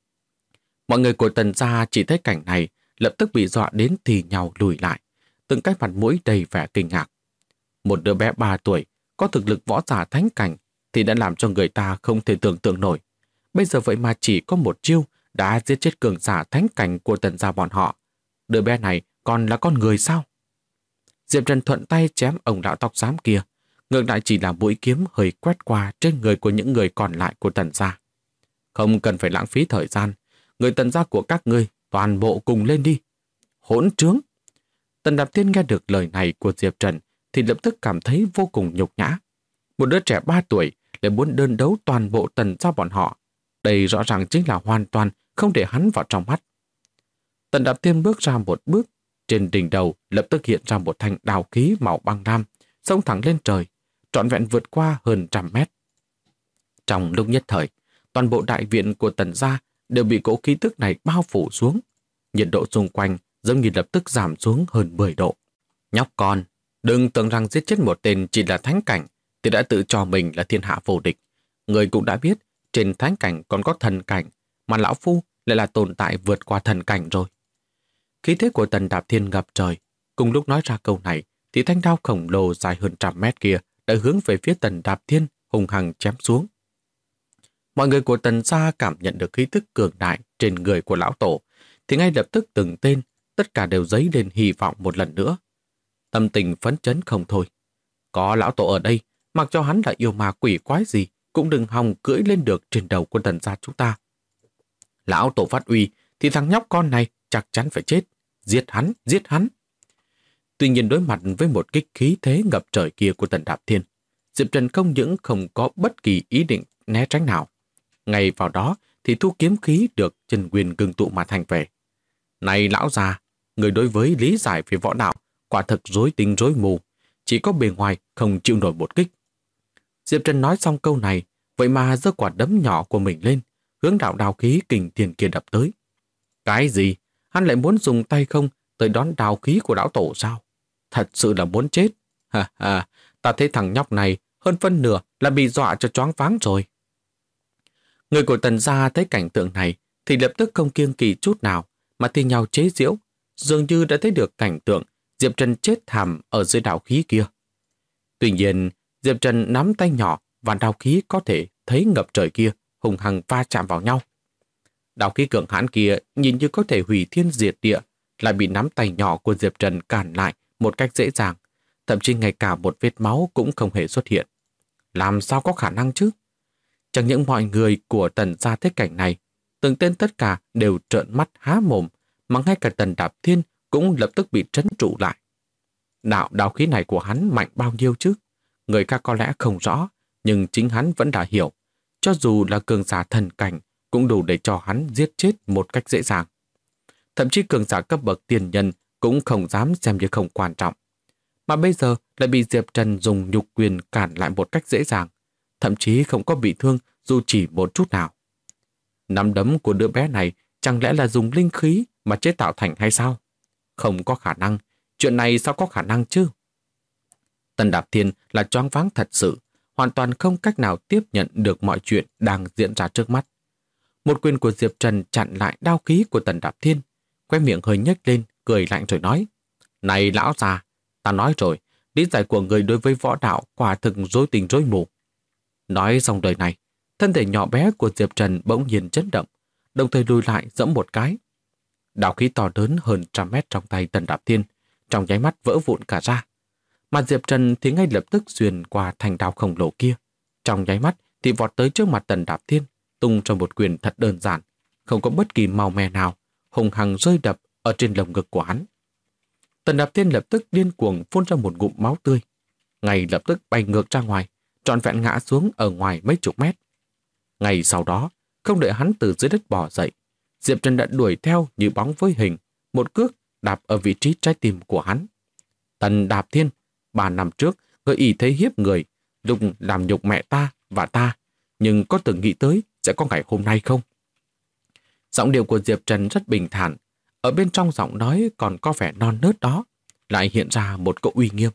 Mọi người của Tần gia chỉ thấy cảnh này lập tức bị dọa đến thì nhào lùi lại, từng cái mặt mũi đầy vẻ kinh ngạc. Một đứa bé 3 tuổi có thực lực võ giả thánh cảnh thì đã làm cho người ta không thể tưởng tượng nổi. Bây giờ vậy mà chỉ có một chiêu đã giết chết cường giả thánh cảnh của Tần gia bọn họ. Đứa bé này còn là con người sao? Diệp Trần thuận tay chém ông lão tóc xám kia, ngược lại chỉ là mũi kiếm hơi quét qua trên người của những người còn lại của Tần gia. Không cần phải lãng phí thời gian, người Tần gia của các ngươi toàn bộ cùng lên đi. Hỗn trướng! Tần Đạp Thiên nghe được lời này của Diệp Trần thì lập tức cảm thấy vô cùng nhục nhã. Một đứa trẻ 3 tuổi lại muốn đơn đấu toàn bộ Tần gia bọn họ. Đây rõ ràng chính là hoàn toàn không để hắn vào trong mắt. Tần Đạp Thiên bước ra một bước, trên đỉnh đầu lập tức hiện ra một thanh đao khí màu băng lam, xông thẳng lên trời, trọn vẹn vượt qua hơn 100 mét. Trong lúc nhất thời, toàn bộ đại viện của Tần gia đều bị cỗ khí tức này bao phủ xuống. Nhiệt độ xung quanh giống như lập tức giảm xuống hơn 10 độ. Nhóc con, đừng tưởng rằng giết chết một tên chỉ là thánh cảnh thì đã tự cho mình là thiên hạ vô địch. Người cũng đã biết, trên thánh cảnh còn có thần cảnh, mà lão phu lại là tồn tại vượt qua thần cảnh rồi. Khí thế của Tần Đạp Thiên ngập trời. Cùng lúc nói ra câu này thì thanh đao khổng lồ dài hơn 100 mét kia đã hướng về phía Tần Đạp Thiên hùng hăng chém xuống. Mọi người của Tần gia cảm nhận được khí tức cường đại trên người của lão tổ thì ngay lập tức từng tên, tất cả đều dấy lên hy vọng một lần nữa. Tâm tình phấn chấn không thôi. Có lão tổ ở đây, mặc cho hắn là yêu ma quỷ quái gì cũng đừng hòng cưỡi lên được trên đầu của Tần gia chúng ta. Lão tổ phát uy thì thằng nhóc con này chắc chắn phải chết. Giết hắn, giết hắn. Tuy nhiên đối mặt với một kích khí thế ngập trời kia của Tần Đạp Thiên, Diệp Trần không những không có bất kỳ ý định né tránh nào. Ngay vào đó thì thu kiếm khí được chân nguyên ngưng tụ mà thành về. Này lão già, người đối với lý giải về võ đạo quả thực rối tinh rối mù, chỉ có bề ngoài không chịu nổi một kích. Diệp Trần nói xong câu này, vậy mà giơ quả đấm nhỏ của mình lên, hướng đạo đao khí kình thiên kia đập tới. Cái gì? Hắn lại muốn dùng tay không tới đón đao khí của lão tổ sao? Thật sự là muốn chết. Ha ha, ta thấy thằng nhóc này hơn phân nửa là bị dọa cho choáng váng rồi. Người của Tần gia thấy cảnh tượng này thì lập tức không kiêng kỵ chút nào mà thi nhau chế giễu, dường như đã thấy được cảnh tượng Diệp Trần chết thảm ở dưới đạo khí kia. Tuy nhiên, Diệp Trần nắm tay nhỏ và đạo khí có thể thấy ngập trời kia hùng hăng va chạm vào nhau. Đạo khí cường hãn kia nhìn như có thể hủy thiên diệt địa, lại bị nắm tay nhỏ của Diệp Trần cản lại một cách dễ dàng, thậm chí ngay cả một vết máu cũng không hề xuất hiện. Làm sao có khả năng chứ? Chẳng những mọi người của Tần gia thấy cảnh này, từng tên tất cả đều trợn mắt há mồm, mà ngay cả Tần Đạp Thiên cũng lập tức bị trấn trụ lại. Đạo khí này của hắn mạnh bao nhiêu chứ? Người khác có lẽ không rõ, nhưng chính hắn vẫn đã hiểu. Cho dù là cường giả thần cảnh, cũng đủ để cho hắn giết chết một cách dễ dàng. Thậm chí cường giả cấp bậc tiền nhân cũng không dám xem như không quan trọng. Mà bây giờ lại bị Diệp Trần dùng nhục quyền cản lại một cách dễ dàng, thậm chí không có bị thương dù chỉ một chút nào. Nắm đấm của đứa bé này chẳng lẽ là dùng linh khí mà chế tạo thành hay sao? Không có khả năng, chuyện này sao có khả năng chứ? Tần Đạp Thiên là choáng váng thật sự, hoàn toàn không cách nào tiếp nhận được mọi chuyện đang diễn ra trước mắt. Một quyền của Diệp Trần chặn lại đao khí của Tần Đạp Thiên, khóe miệng hơi nhếch lên, cười lạnh rồi nói: Này lão già, ta nói rồi, lý giải của người đối với võ đạo quả thực rối tình rối mù. Nói xong đời này, thân thể nhỏ bé của Diệp Trần bỗng nhiên chấn động, đồng thời lùi lại giẫm một cái. Đao khí to lớn hơn 100 mét trong tay Tần Đạp Thiên, trong nháy mắt vỡ vụn cả ra. Mà Diệp Trần thì ngay lập tức xuyên qua thành đao khổng lồ kia, trong nháy mắt thì vọt tới trước mặt Tần Đạp Thiên, tung cho một quyền thật đơn giản không có bất kỳ màu mè nào, hùng hăng rơi đập ở trên lồng ngực của hắn. Tần Đạp Thiên lập tức điên cuồng phun ra một ngụm máu tươi, ngay lập tức bay ngược ra ngoài, trọn vẹn ngã xuống ở ngoài mấy chục mét. Ngay sau đó, không đợi hắn từ dưới đất bò dậy, Diệp Trần đã đuổi theo như bóng với hình, một cước đạp ở vị trí trái tim của hắn. Tần Đạp Thiên, 3 năm trước, người ý thế hiếp người, lúc làm nhục mẹ ta và ta, nhưng có từng nghĩ tới sẽ có ngày hôm nay không? Giọng điệu của Diệp Trần rất bình thản, ở bên trong giọng nói còn có vẻ non nớt đó, lại hiện ra một cỗ uy nghiêm.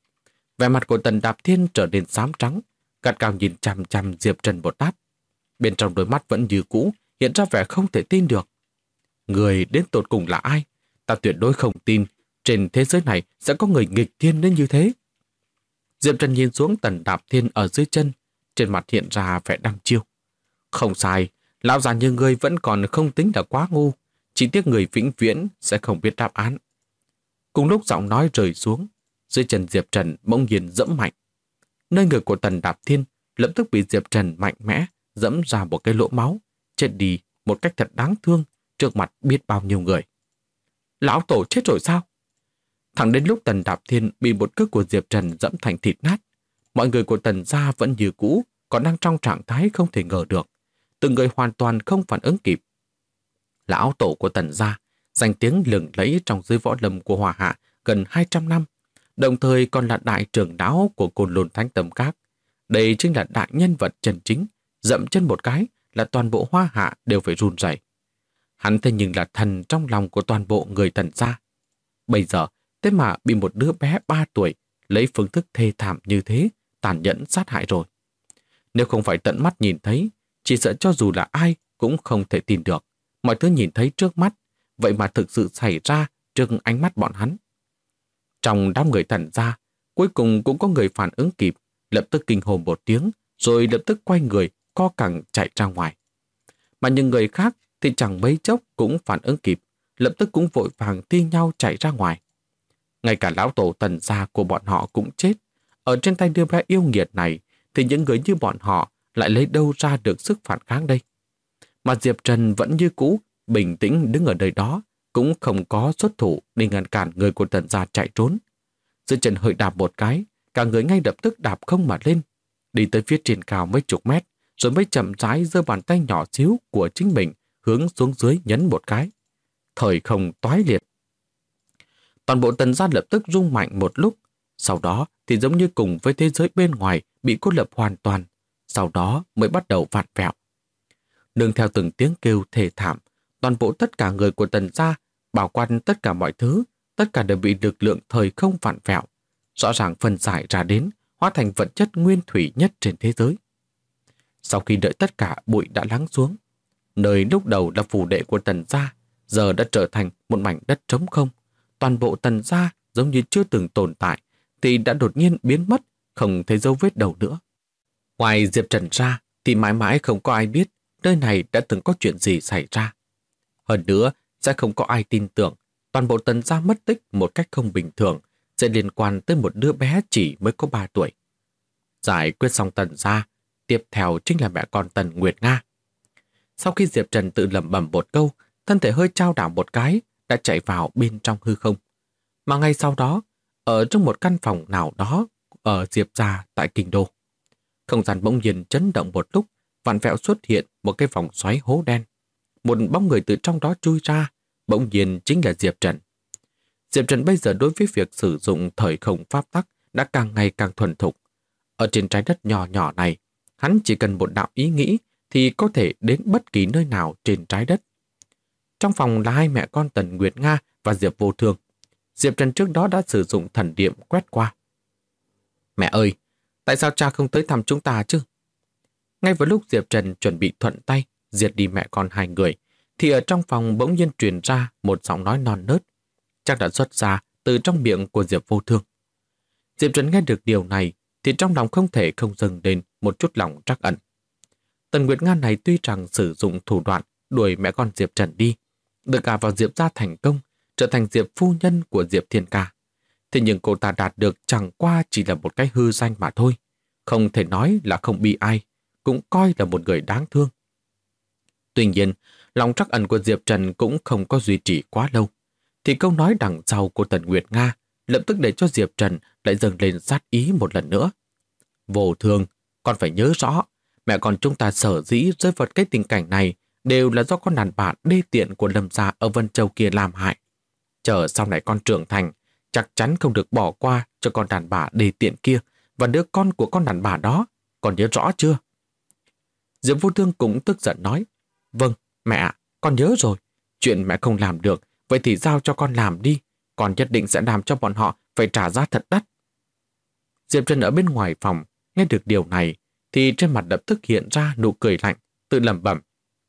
Vẻ mặt của Tần Đạp Thiên trở nên xám trắng, gắt gao nhìn chằm chằm Diệp Trần một lát. Bên trong đôi mắt vẫn như cũ, hiện ra vẻ không thể tin được. Người đến tột cùng là ai? Ta tuyệt đối không tin trên thế giới này sẽ có người nghịch thiên đến như thế. Diệp Trần nhìn xuống Tần Đạp Thiên ở dưới chân, trên mặt hiện ra vẻ đăm chiêu. Không sai, lão già như ngươi vẫn còn không tính là quá ngu, chỉ tiếc người vĩnh viễn sẽ không biết đáp án. Cùng lúc giọng nói rơi xuống, dưới chân Diệp Trần bỗng nhiên dẫm mạnh. Nơi ngực của Tần Đạp Thiên lập tức bị Diệp Trần mạnh mẽ dẫm ra một cái lỗ máu, chết đi một cách thật đáng thương trước mặt biết bao nhiêu người. Lão tổ chết rồi sao? Thẳng đến lúc Tần Đạp Thiên bị một cước của Diệp Trần dẫm thành thịt nát, mọi người của Tần gia vẫn như cũ, còn đang trong trạng thái không thể ngờ được. Từng người hoàn toàn không phản ứng kịp. Lão tổ của Tần gia, danh tiếng lừng lẫy trong giới võ lâm của Hòa Hạ gần 200 năm, đồng thời còn là đại trưởng lão của Côn Lôn Thánh Tông Các. Đây chính là đại nhân vật chân chính, dậm chân một cái là toàn bộ Hoa Hạ đều phải run rẩy. Hắn thế nhưng là thần trong lòng của toàn bộ người Tần gia. Bây giờ, thế mà bị một đứa bé 3 tuổi lấy phương thức thê thảm như thế, tàn nhẫn sát hại rồi. Nếu không phải tận mắt nhìn thấy, chỉ sợ cho dù là ai cũng không thể tin được. Mọi thứ nhìn thấy trước mắt, vậy mà thực sự xảy ra trước ánh mắt bọn hắn. Trong đám người Tần gia, cuối cùng cũng có người phản ứng kịp, lập tức kinh hồn một tiếng, rồi lập tức quay người, co cẳng chạy ra ngoài. Mà những người khác thì chẳng mấy chốc cũng phản ứng kịp, lập tức cũng vội vàng thi nhau chạy ra ngoài. Ngay cả lão tổ Tần gia của bọn họ cũng chết. Ở trên tay đứa bé yêu nghiệt này, thì những người như bọn họ lại lấy đâu ra được sức phản kháng đây? Mà Diệp Trần vẫn như cũ, bình tĩnh đứng ở nơi đó, cũng không có xuất thủ để ngăn cản người của Tần gia chạy trốn. Dưới chân hơi đạp một cái, cả người ngay lập tức đạp không mà lên, đi tới phía trên cao mấy chục mét, rồi mới chậm rãi giơ bàn tay nhỏ xíu của chính mình hướng xuống dưới nhấn một cái. Thời không toái liệt. Toàn bộ Tần gia lập tức rung mạnh một lúc, sau đó thì giống như cùng với thế giới bên ngoài bị cô lập hoàn toàn, sau đó mới bắt đầu vặn vẹo. Nương theo từng tiếng kêu thê thảm, toàn bộ tất cả người của Tần gia, bảo quan tất cả mọi thứ, tất cả đều bị lực lượng thời không vặn vẹo, rõ ràng phân giải ra đến, hóa thành vật chất nguyên thủy nhất trên thế giới. Sau khi đợi tất cả bụi đã lắng xuống, nơi lúc đầu là phủ đệ của Tần gia, giờ đã trở thành một mảnh đất trống không. Toàn bộ Tần gia giống như chưa từng tồn tại, thì đã đột nhiên biến mất, không thấy dấu vết đâu nữa. Ngoài Diệp Trần ra, thì mãi mãi không có ai biết nơi này đã từng có chuyện gì xảy ra. Hơn nữa, sẽ không có ai tin tưởng toàn bộ Tần gia mất tích một cách không bình thường sẽ liên quan tới một đứa bé chỉ mới có 3 tuổi. Giải quyết xong Tần gia, tiếp theo chính là mẹ con Tần Nguyệt Nga. Sau khi Diệp Trần tự lẩm bẩm một câu, thân thể hơi chao đảo một cái, đã chạy vào bên trong hư không. Mà ngay sau đó, ở trong một căn phòng nào đó ở Diệp gia tại Kinh Đô, không gian bỗng nhiên chấn động một lúc, vặn vẹo xuất hiện một cái vòng xoáy hố đen. Một bóng người từ trong đó chui ra, bỗng nhiên chính là Diệp Trần. Diệp Trần bây giờ đối với việc sử dụng thời không pháp tắc đã càng ngày càng thuần thục. Ở trên trái đất nhỏ nhỏ này, hắn chỉ cần một đạo ý nghĩ thì có thể đến bất kỳ nơi nào trên trái đất. Trong phòng là hai mẹ con Tần Nguyệt Nga và Diệp Vô Thương. Diệp Trần trước đó đã sử dụng thần niệm quét qua. Mẹ ơi, tại sao cha không tới thăm chúng ta chứ? Ngay vào lúc Diệp Trần chuẩn bị thuận tay diệt đi mẹ con hai người, thì ở trong phòng bỗng nhiên truyền ra một giọng nói non nớt, chắc đã xuất ra từ trong miệng của Diệp Vô Thương. Diệp Trần nghe được điều này thì trong lòng không thể không dâng lên một chút lòng trắc ẩn. Tần Nguyệt Nga này tuy rằng sử dụng thủ đoạn đuổi mẹ con Diệp Trần đi, được gả vào Diệp gia thành công, trở thành Diệp phu nhân của Diệp Thiên Ca. Thế nhưng cô ta đạt được chẳng qua chỉ là một cái hư danh mà thôi. Không thể nói là không bi ai, cũng coi là một người đáng thương. Tuy nhiên, lòng trắc ẩn của Diệp Trần cũng không có duy trì quá lâu. Thì câu nói đằng sau của Tần Nguyệt Nga lập tức để cho Diệp Trần lại dâng lên sát ý một lần nữa. Vô Thương, con phải nhớ rõ, mẹ con chúng ta sở dĩ rơi vào cái tình cảnh này đều là do con đàn bà đê tiện của Lâm gia ở Vân Châu kia làm hại. Chờ sau này con trưởng thành, chắc chắn không được bỏ qua cho con đàn bà đê tiện kia và đứa con của con đàn bà đó, con nhớ rõ chưa? Diệp Vô Thương cũng tức giận nói, vâng, mẹ ạ, con nhớ rồi. Chuyện mẹ không làm được, vậy thì giao cho con làm đi. Con nhất định sẽ làm cho bọn họ phải trả giá thật đắt. Diệp Trần ở bên ngoài phòng, nghe được điều này, thì trên mặt lập tức hiện ra nụ cười lạnh, tự lẩm bẩm.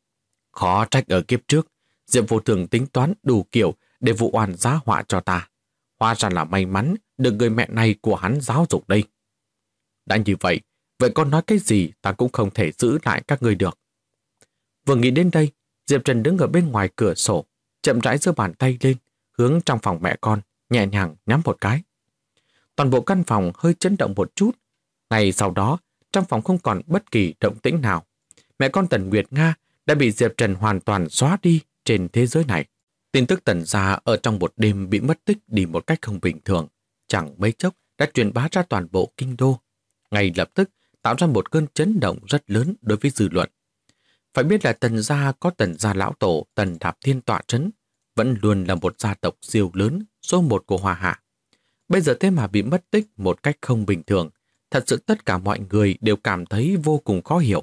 Khó trách ở kiếp trước, Diệp Vô Thương tính toán đủ kiểu để vụ oan giá họa cho ta. Hóa ra là may mắn được người mẹ này của hắn giáo dục đây. Đã như vậy, vậy con nói cái gì ta cũng không thể giữ lại các ngươi được. Vừa nghĩ đến đây, Diệp Trần đứng ở bên ngoài cửa sổ, chậm rãi giơ bàn tay lên, hướng trong phòng mẹ con, nhẹ nhàng nhắm một cái. Toàn bộ căn phòng hơi chấn động một chút. Ngay sau đó, trong phòng không còn bất kỳ động tĩnh nào. Mẹ con Tần Nguyệt Nga đã bị Diệp Trần hoàn toàn xóa đi trên thế giới này. Tin tức Tần gia ở trong một đêm bị mất tích đi một cách không bình thường, chẳng mấy chốc đã truyền bá ra toàn bộ kinh đô. Ngay lập tức tạo ra một cơn chấn động rất lớn đối với dư luận. Phải biết là Tần gia có Tần gia lão tổ Tần Đạp Thiên tọa trấn, vẫn luôn là một gia tộc siêu lớn, số một của Hoa Hạ. Bây giờ thế mà bị mất tích một cách không bình thường, thật sự tất cả mọi người đều cảm thấy vô cùng khó hiểu.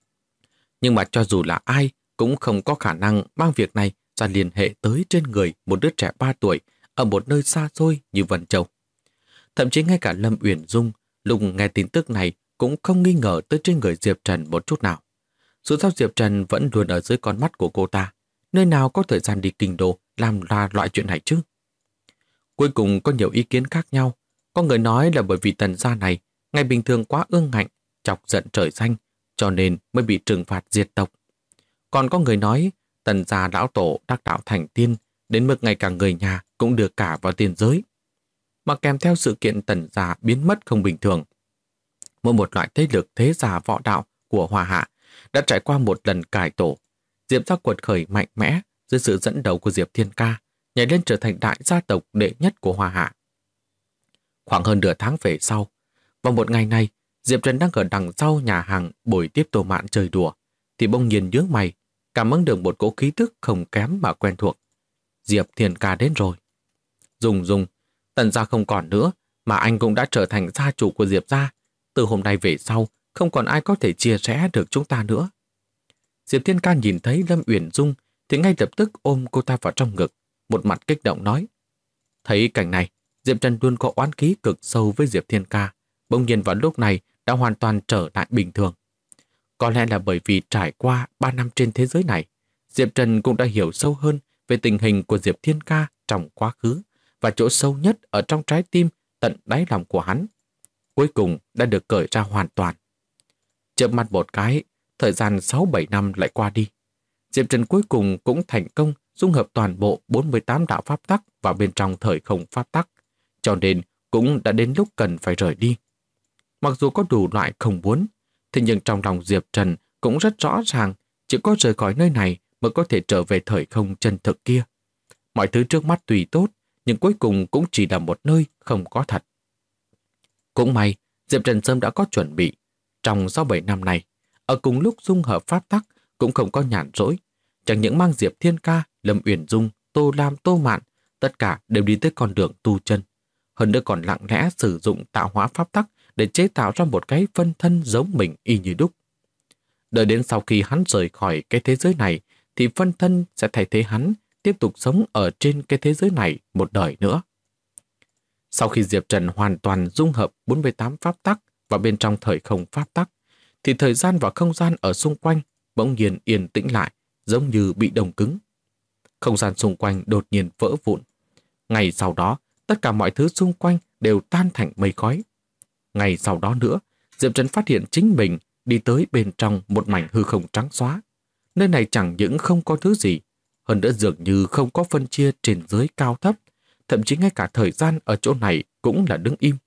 Nhưng mà cho dù là ai cũng không có khả năng mang việc này ra liên hệ tới trên người một đứa trẻ 3 tuổi ở một nơi xa xôi như Vân Châu. Thậm chí ngay cả Lâm Uyển Dung lúc nghe tin tức này cũng không nghi ngờ tới trên người Diệp Trần một chút nào. Dù sao Diệp Trần vẫn luôn ở dưới con mắt của cô ta, nơi nào có thời gian đi kinh đô làm ra loại chuyện này chứ. Cuối cùng có nhiều ý kiến khác nhau. Có người nói là bởi vì Tần gia này ngày bình thường quá ương ngạnh, chọc giận trời xanh, cho nên mới bị trừng phạt diệt tộc. Còn có người nói Tần gia lão tổ đắc đạo thành tiên, đến mức ngay cả người nhà cũng được cả vào tiền giới. Mà kèm theo sự kiện Tần gia biến mất không bình thường, một loại thế lực thế gia võ đạo của Hoa Hạ đã trải qua một lần cải tổ. Diệp gia quật khởi mạnh mẽ dưới sự dẫn đầu của Diệp Thiên Ca, nhảy lên trở thành đại gia tộc đệ nhất của Hoa Hạ. Khoảng hơn nửa tháng về sau, vào một ngày này, Diệp Trần đang ở đằng sau nhà hàng buổi tiếp Tô Mạn chơi đùa, thì bỗng nhiên nhướng mày, cảm ứng được một cỗ khí tức không kém mà quen thuộc. Diệp Thiên Ca đến rồi. Dung, Tần gia không còn nữa, mà anh cũng đã trở thành gia chủ của Diệp gia. Từ hôm nay về sau, không còn ai có thể chia sẻ được chúng ta nữa. Diệp Thiên Ca nhìn thấy Lâm Uyển Dung thì ngay lập tức ôm cô ta vào trong ngực, một mặt kích động nói. Thấy cảnh này, Diệp Trần luôn có oán khí cực sâu với Diệp Thiên Ca, bỗng nhiên vào lúc này đã hoàn toàn trở lại bình thường. Có lẽ là bởi vì trải qua 3 năm trên thế giới này, Diệp Trần cũng đã hiểu sâu hơn về tình hình của Diệp Thiên Ca trong quá khứ và chỗ sâu nhất ở trong trái tim tận đáy lòng của hắn. Cuối cùng đã được cởi ra hoàn toàn. Chợp mắt một cái, thời gian 6-7 năm lại qua đi. Diệp Trần cuối cùng cũng thành công dung hợp toàn bộ 48 đạo pháp tắc vào bên trong thời không pháp tắc, cho nên cũng đã đến lúc cần phải rời đi. Mặc dù có đủ loại không muốn, thế nhưng trong lòng Diệp Trần cũng rất rõ ràng chỉ có rời khỏi nơi này mới có thể trở về thời không chân thực kia. Mọi thứ trước mắt tùy tốt, nhưng cuối cùng cũng chỉ là một nơi không có thật. Cũng may, Diệp Trần sớm đã có chuẩn bị. Trong 6-7 năm này, ở cùng lúc dung hợp pháp tắc cũng không có nhàn rỗi. Chẳng những mang Diệp Thiên Ca, Lâm Uyển Dung, Tô Lam, Tô Mạn, tất cả đều đi tới con đường tu chân. Hơn nữa còn lặng lẽ sử dụng tạo hóa pháp tắc để chế tạo ra một cái phân thân giống mình y như đúc. Đợi đến sau khi hắn rời khỏi cái thế giới này, thì phân thân sẽ thay thế hắn tiếp tục sống ở trên cái thế giới này một đời nữa. Sau khi Diệp Trần hoàn toàn dung hợp 48 pháp tắc vào bên trong thời không pháp tắc, thì thời gian và không gian ở xung quanh bỗng nhiên yên tĩnh lại, giống như bị đông cứng. Không gian xung quanh đột nhiên vỡ vụn. Ngày sau đó, tất cả mọi thứ xung quanh đều tan thành mây khói. Ngày sau đó nữa, Diệp Trần phát hiện chính mình đi tới bên trong một mảnh hư không trắng xóa. Nơi này chẳng những không có thứ gì, hơn nữa dường như không có phân chia trên dưới cao thấp, thậm chí ngay cả thời gian ở chỗ này cũng là đứng im.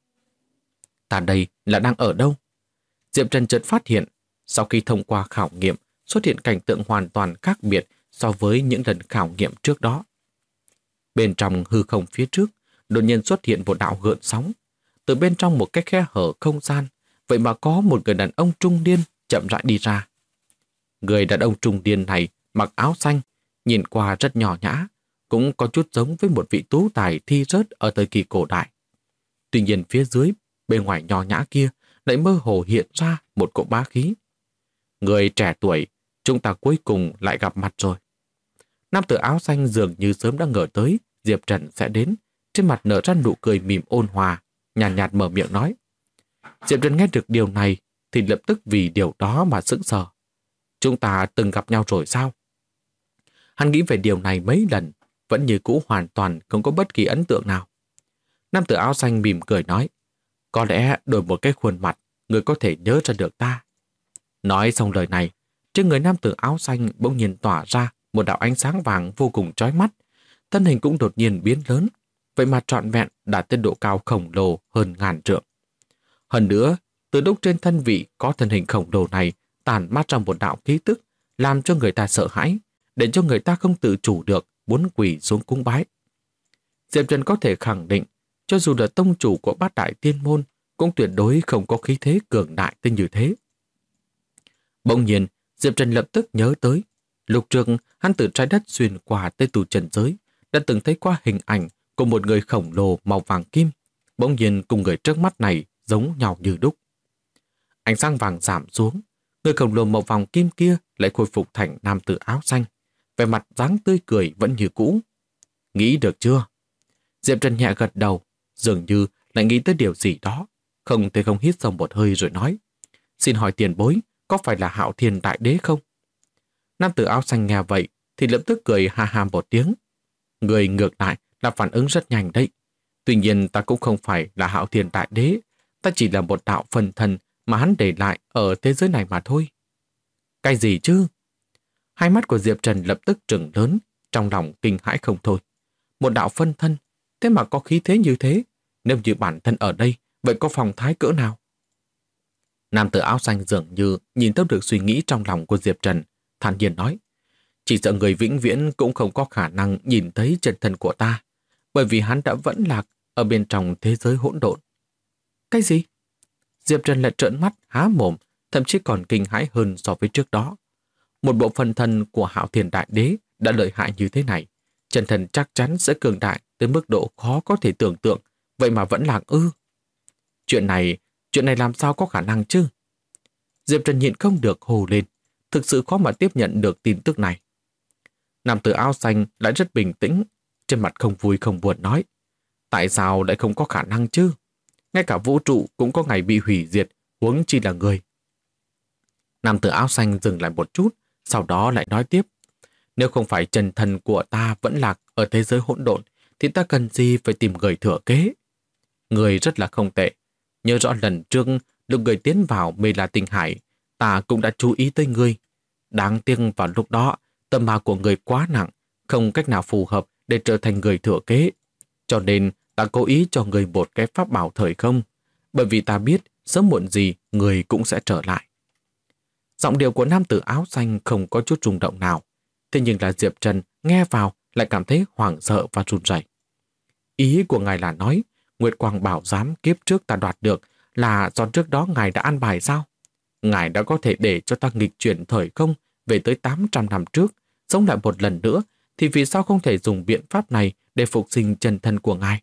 Ta đây là đang ở đâu? Diệp Trần chợt phát hiện, sau khi thông qua khảo nghiệm, xuất hiện cảnh tượng hoàn toàn khác biệt so với những lần khảo nghiệm trước đó. Bên trong hư không phía trước, đột nhiên xuất hiện một đạo gợn sóng. Từ bên trong một cái khe hở không gian, vậy mà có một người đàn ông trung niên chậm rãi đi ra. Người đàn ông trung niên này mặc áo xanh, nhìn qua rất nhỏ nhã, cũng có chút giống với một vị tú tài thi rớt ở thời kỳ cổ đại. Tuy nhiên phía dưới, bên ngoài nhỏ nhã kia, lại mơ hồ hiện ra một cỗ bá khí. Người trẻ tuổi, chúng ta cuối cùng lại gặp mặt rồi. Nam tử áo xanh dường như sớm đã ngờ tới Diệp Trần sẽ đến, trên mặt nở ra nụ cười mỉm ôn hòa, nhàn nhạt mở miệng nói. Diệp Trần nghe được điều này thì lập tức vì điều đó mà sững sờ. Chúng ta từng gặp nhau rồi sao? Hắn nghĩ về điều này mấy lần, vẫn như cũ hoàn toàn không có bất kỳ ấn tượng nào. Nam tử áo xanh mỉm cười nói, có lẽ đổi một cái khuôn mặt, người có thể nhớ ra được ta. Nói xong lời này, trên người nam tử áo xanh bỗng nhiên tỏa ra một đạo ánh sáng vàng vô cùng chói mắt. Thân hình cũng đột nhiên biến lớn, vậy mà trọn vẹn đạt tới độ cao khổng lồ hơn 1000 trượng. Hơn nữa, từ lúc trên thân vị có thân hình khổng lồ này tản mát ra một đạo khí tức, làm cho người ta sợ hãi, để cho người ta không tự chủ được muốn quỳ xuống cúng bái. Diệp Trần có thể khẳng định, cho dù là tông chủ của Bát Đại Tiên Môn, cũng tuyệt đối không có khí thế cường đại tới như thế. Bỗng nhiên, Diệp Trần lập tức nhớ tới, lúc trước hắn từ trái đất xuyên qua tới tu trần giới, đã từng thấy qua hình ảnh của một người khổng lồ màu vàng kim, bỗng nhiên cùng người trước mắt này giống nhau như đúc. Ánh sáng vàng giảm xuống, người khổng lồ màu vàng kim kia lại khôi phục thành nam tử áo xanh, vẻ mặt dáng tươi cười vẫn như cũ. Nghĩ được chưa? Diệp Trần nhẹ gật đầu, dường như lại nghĩ tới điều gì đó, không thể không hít sâu một hơi rồi nói, xin hỏi tiền bối, có phải là Hạo Thiên Đại Đế không? Nam tử áo xanh nghe vậy thì lập tức cười ha ha một tiếng. Người ngược lại là phản ứng rất nhanh đấy. Tuy nhiên ta cũng không phải là Hạo Thiên Đại Đế, ta chỉ là một đạo phân thân mà hắn để lại ở thế giới này mà thôi. Cái gì chứ? Hai mắt của Diệp Trần lập tức trừng lớn, trong lòng kinh hãi không thôi. Một đạo phân thân, thế mà có khí thế như thế, nếu như bản thân ở đây, vậy có phong thái cỡ nào? Nam tử áo xanh dường như nhìn thấu được suy nghĩ trong lòng của Diệp Trần, thản nhiên nói, chỉ sợ người vĩnh viễn cũng không có khả năng nhìn thấy chân thân của ta, bởi vì hắn đã vẫn lạc ở bên trong thế giới hỗn độn. Cái gì? Diệp Trần lại trợn mắt há mồm, thậm chí còn kinh hãi hơn so với trước đó. Một bộ phân thân của Hạo Thiên Đại Đế đã lợi hại như thế này, chân thân chắc chắn sẽ cường đại tới mức độ khó có thể tưởng tượng, vậy mà vẫn lạc ư? Chuyện này làm sao có khả năng chứ? Diệp Trần nhịn không được hô lên, thực sự khó mà tiếp nhận được tin tức này. Nam tử áo xanh lại rất bình tĩnh, trên mặt không vui không buồn nói, tại sao lại không có khả năng chứ? Ngay cả vũ trụ cũng có ngày bị hủy diệt, huống chi là người. Nam tử áo xanh dừng lại một chút, sau đó lại nói tiếp, nếu không phải chân thân của ta vẫn lạc ở thế giới hỗn độn, thì ta cần gì phải tìm người thừa kế? Người rất là không tệ. Nhớ rõ lần trước lúc người tiến vào Mê La Tinh Hải, ta cũng đã chú ý tới ngươi. Đáng tiếc vào lúc đó, tâm ma của người quá nặng, không cách nào phù hợp để trở thành người thừa kế. Cho nên ta cố ý cho người một cái pháp bảo thời không, bởi vì ta biết sớm muộn gì người cũng sẽ trở lại. Giọng điệu của nam tử áo xanh không có chút rung động nào, thế nhưng là Diệp Trần nghe vào lại cảm thấy hoảng sợ và run rẩy. Ý của ngài là nói, Nguyệt Quang Bảo Giám kiếp trước ta đoạt được là do trước đó ngài đã an bài sao? Ngài đã có thể để cho ta nghịch chuyển thời không về tới 800 năm trước, sống lại một lần nữa, thì vì sao không thể dùng biện pháp này để phục sinh chân thân của ngài?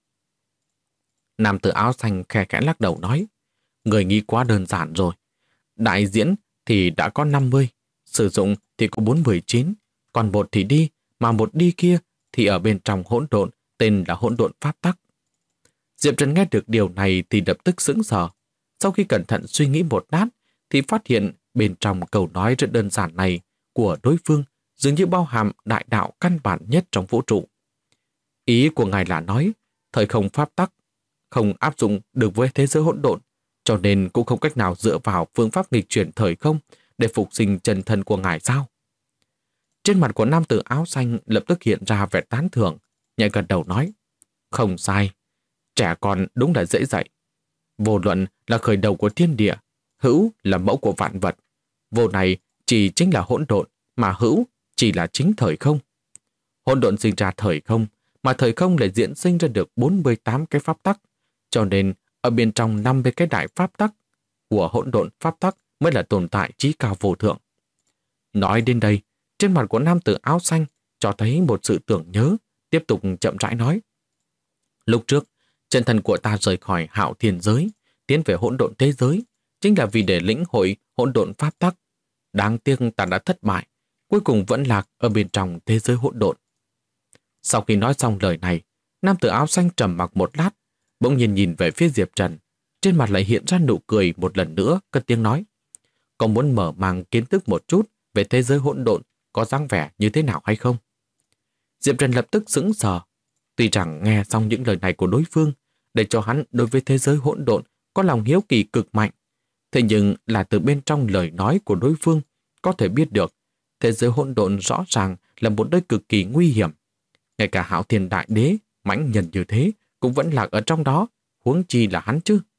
Nam tử áo xanh khẽ khẽ lắc đầu nói, người nghĩ quá đơn giản rồi. Đại diễn thì đã có 50, sử dụng thì có 419, còn một thì đi, mà một đi kia thì ở bên trong hỗn độn, tên là hỗn độn pháp tắc. Diệp Trần nghe được điều này thì lập tức sững sờ. Sau khi cẩn thận suy nghĩ một lát, thì phát hiện bên trong câu nói rất đơn giản này của đối phương dường như bao hàm đại đạo căn bản nhất trong vũ trụ. Ý của ngài là nói, thời không pháp tắc không áp dụng được với thế giới hỗn độn, cho nên cũng không cách nào dựa vào phương pháp nghịch chuyển thời không để phục sinh chân thân của ngài sao? Trên mặt của nam tử áo xanh lập tức hiện ra vẻ tán thưởng, nhẹ gật đầu nói, không sai, trẻ con đúng là dễ dạy. Vô luận là khởi đầu của thiên địa, hữu là mẫu của vạn vật. Vô này chỉ chính là hỗn độn, mà hữu chỉ là chính thời không. Hỗn độn sinh ra thời không, mà thời không lại diễn sinh ra được 48 cái pháp tắc. Cho nên, ở bên trong 50 cái đại pháp tắc của hỗn độn pháp tắc mới là tồn tại chí cao vô thượng. Nói đến đây, trên mặt của nam tử áo xanh cho thấy một sự tưởng nhớ, tiếp tục chậm rãi nói. Lúc trước, chân thần của ta rời khỏi hạo thiên giới, tiến về hỗn độn thế giới, chính là vì để lĩnh hội hỗn độn pháp tắc. Đáng tiếc ta đã thất bại, cuối cùng vẫn lạc ở bên trong thế giới hỗn độn. Sau khi nói xong lời này, nam tử áo xanh trầm mặc một lát, bỗng nhiên nhìn về phía Diệp Trần, trên mặt lại hiện ra nụ cười một lần nữa, cất tiếng nói. Có muốn mở mang kiến thức một chút về thế giới hỗn độn có dáng vẻ như thế nào hay không? Diệp Trần lập tức sững sờ. Tuy rằng nghe xong những lời này của đối phương, để cho hắn đối với thế giới hỗn độn có lòng hiếu kỳ cực mạnh, thế nhưng là từ bên trong lời nói của đối phương có thể biết được thế giới hỗn độn rõ ràng là một nơi cực kỳ nguy hiểm. Ngay cả Hạo Thiên Đại Đế mãnh nhân như thế cũng vẫn lạc ở trong đó, huống chi là hắn chứ.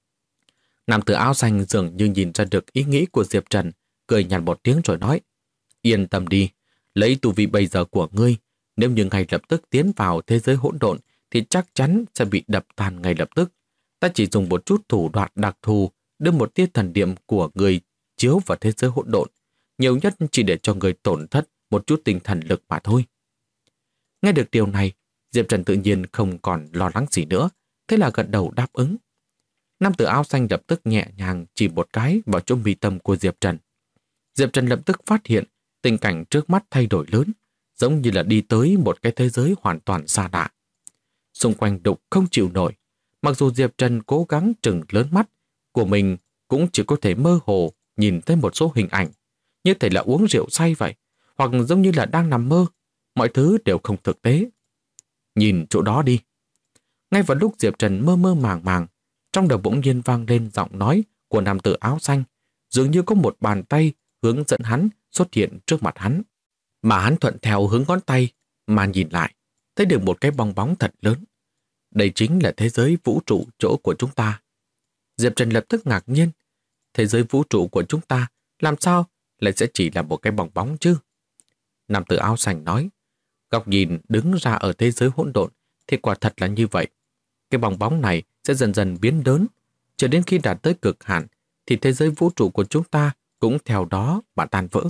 Nam tử áo xanh dường như nhìn ra được ý nghĩ của Diệp Trần, cười nhạt một tiếng rồi nói. Yên tâm đi, lấy tu vi bây giờ của ngươi, nếu như ngay lập tức tiến vào thế giới hỗn độn thì chắc chắn sẽ bị đập tan ngay lập tức. Ta chỉ dùng một chút thủ đoạn đặc thù đưa một tia thần niệm của người chiếu vào thế giới hỗn độn, nhiều nhất chỉ để cho người tổn thất một chút tinh thần lực mà thôi. Nghe được điều này, Diệp Trần tự nhiên không còn lo lắng gì nữa, thế là gật đầu đáp ứng. Nam tử áo xanh lập tức nhẹ nhàng chỉ một cái vào chỗ mi tâm của Diệp Trần. Diệp Trần lập tức phát hiện tình cảnh trước mắt thay đổi lớn, giống như là đi tới một cái thế giới hoàn toàn xa lạ. Xung quanh đục không chịu nổi, mặc dù Diệp Trần cố gắng trừng lớn mắt của mình cũng chỉ có thể mơ hồ nhìn thấy một số hình ảnh, như thể là uống rượu say vậy, hoặc giống như là đang nằm mơ, mọi thứ đều không thực tế. Nhìn chỗ đó đi. Ngay vào lúc Diệp Trần mơ mơ màng màng, trong đầu bỗng nhiên vang lên giọng nói của nam tử áo xanh, dường như có một bàn tay hướng dẫn hắn xuất hiện trước mặt hắn. Mà hắn thuận theo hướng ngón tay mà nhìn lại, thấy được một cái bong bóng thật lớn. Đây chính là thế giới vũ trụ chỗ của chúng ta. Diệp Trần lập tức ngạc nhiên. Thế giới vũ trụ của chúng ta làm sao lại sẽ chỉ là một cái bong bóng chứ? Nam tử áo xanh nói, góc nhìn đứng ra ở thế giới hỗn độn thì quả thật là như vậy. Cái bong bóng này sẽ dần dần biến lớn, cho đến khi đạt tới cực hạn thì thế giới vũ trụ của chúng ta cũng theo đó mà tan vỡ.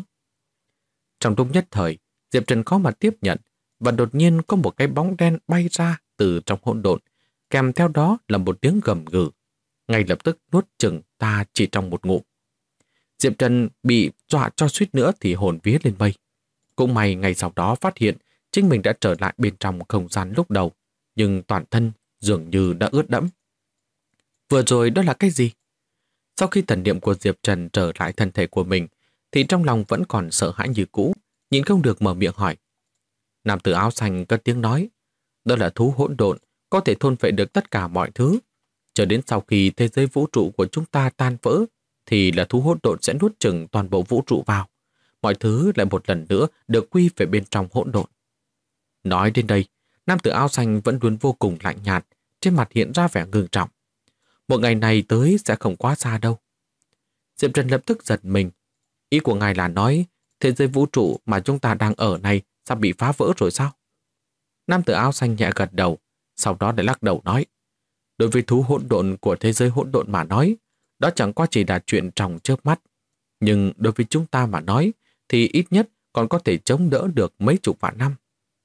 Trong lúc nhất thời, Diệp Trần khó mà tiếp nhận, và đột nhiên có một cái bóng đen bay ra từ trong hỗn độn, kèm theo đó là một tiếng gầm gừ. Ngay lập tức nuốt chửng ta chỉ trong một ngụm. Diệp Trần bị dọa cho suýt nữa thì hồn vía lên mây. Cũng may ngày sau đó phát hiện chính mình đã trở lại bên trong không gian lúc đầu, nhưng toàn thân dường như đã ướt đẫm. Vừa rồi đó là cái gì? Sau khi thần niệm của Diệp Trần trở lại thân thể của mình, thì trong lòng vẫn còn sợ hãi như cũ, nhìn không được mở miệng hỏi. Nam tử áo xanh cất tiếng nói, đó là thú hỗn độn, có thể thôn phệ được tất cả mọi thứ. Cho đến sau khi thế giới vũ trụ của chúng ta tan vỡ, thì là thú hỗn độn sẽ nuốt chửng toàn bộ vũ trụ vào. Mọi thứ lại một lần nữa được quy về bên trong hỗn độn. Nói đến đây, nam tử áo xanh vẫn luôn vô cùng lạnh nhạt, trên mặt hiện ra vẻ ngưng trọng. Một ngày này tới sẽ không quá xa đâu. Diệp Trần lập tức giật mình. Ý của ngài là nói thế giới vũ trụ mà chúng ta đang ở này sắp bị phá vỡ rồi sao? Nam tử áo xanh nhẹ gật đầu, sau đó lại lắc đầu nói, đối với thú hỗn độn của thế giới hỗn độn mà nói, đó chẳng qua chỉ là chuyện trong chớp mắt. Nhưng đối với chúng ta mà nói, thì ít nhất còn có thể chống đỡ được mấy chục vạn năm.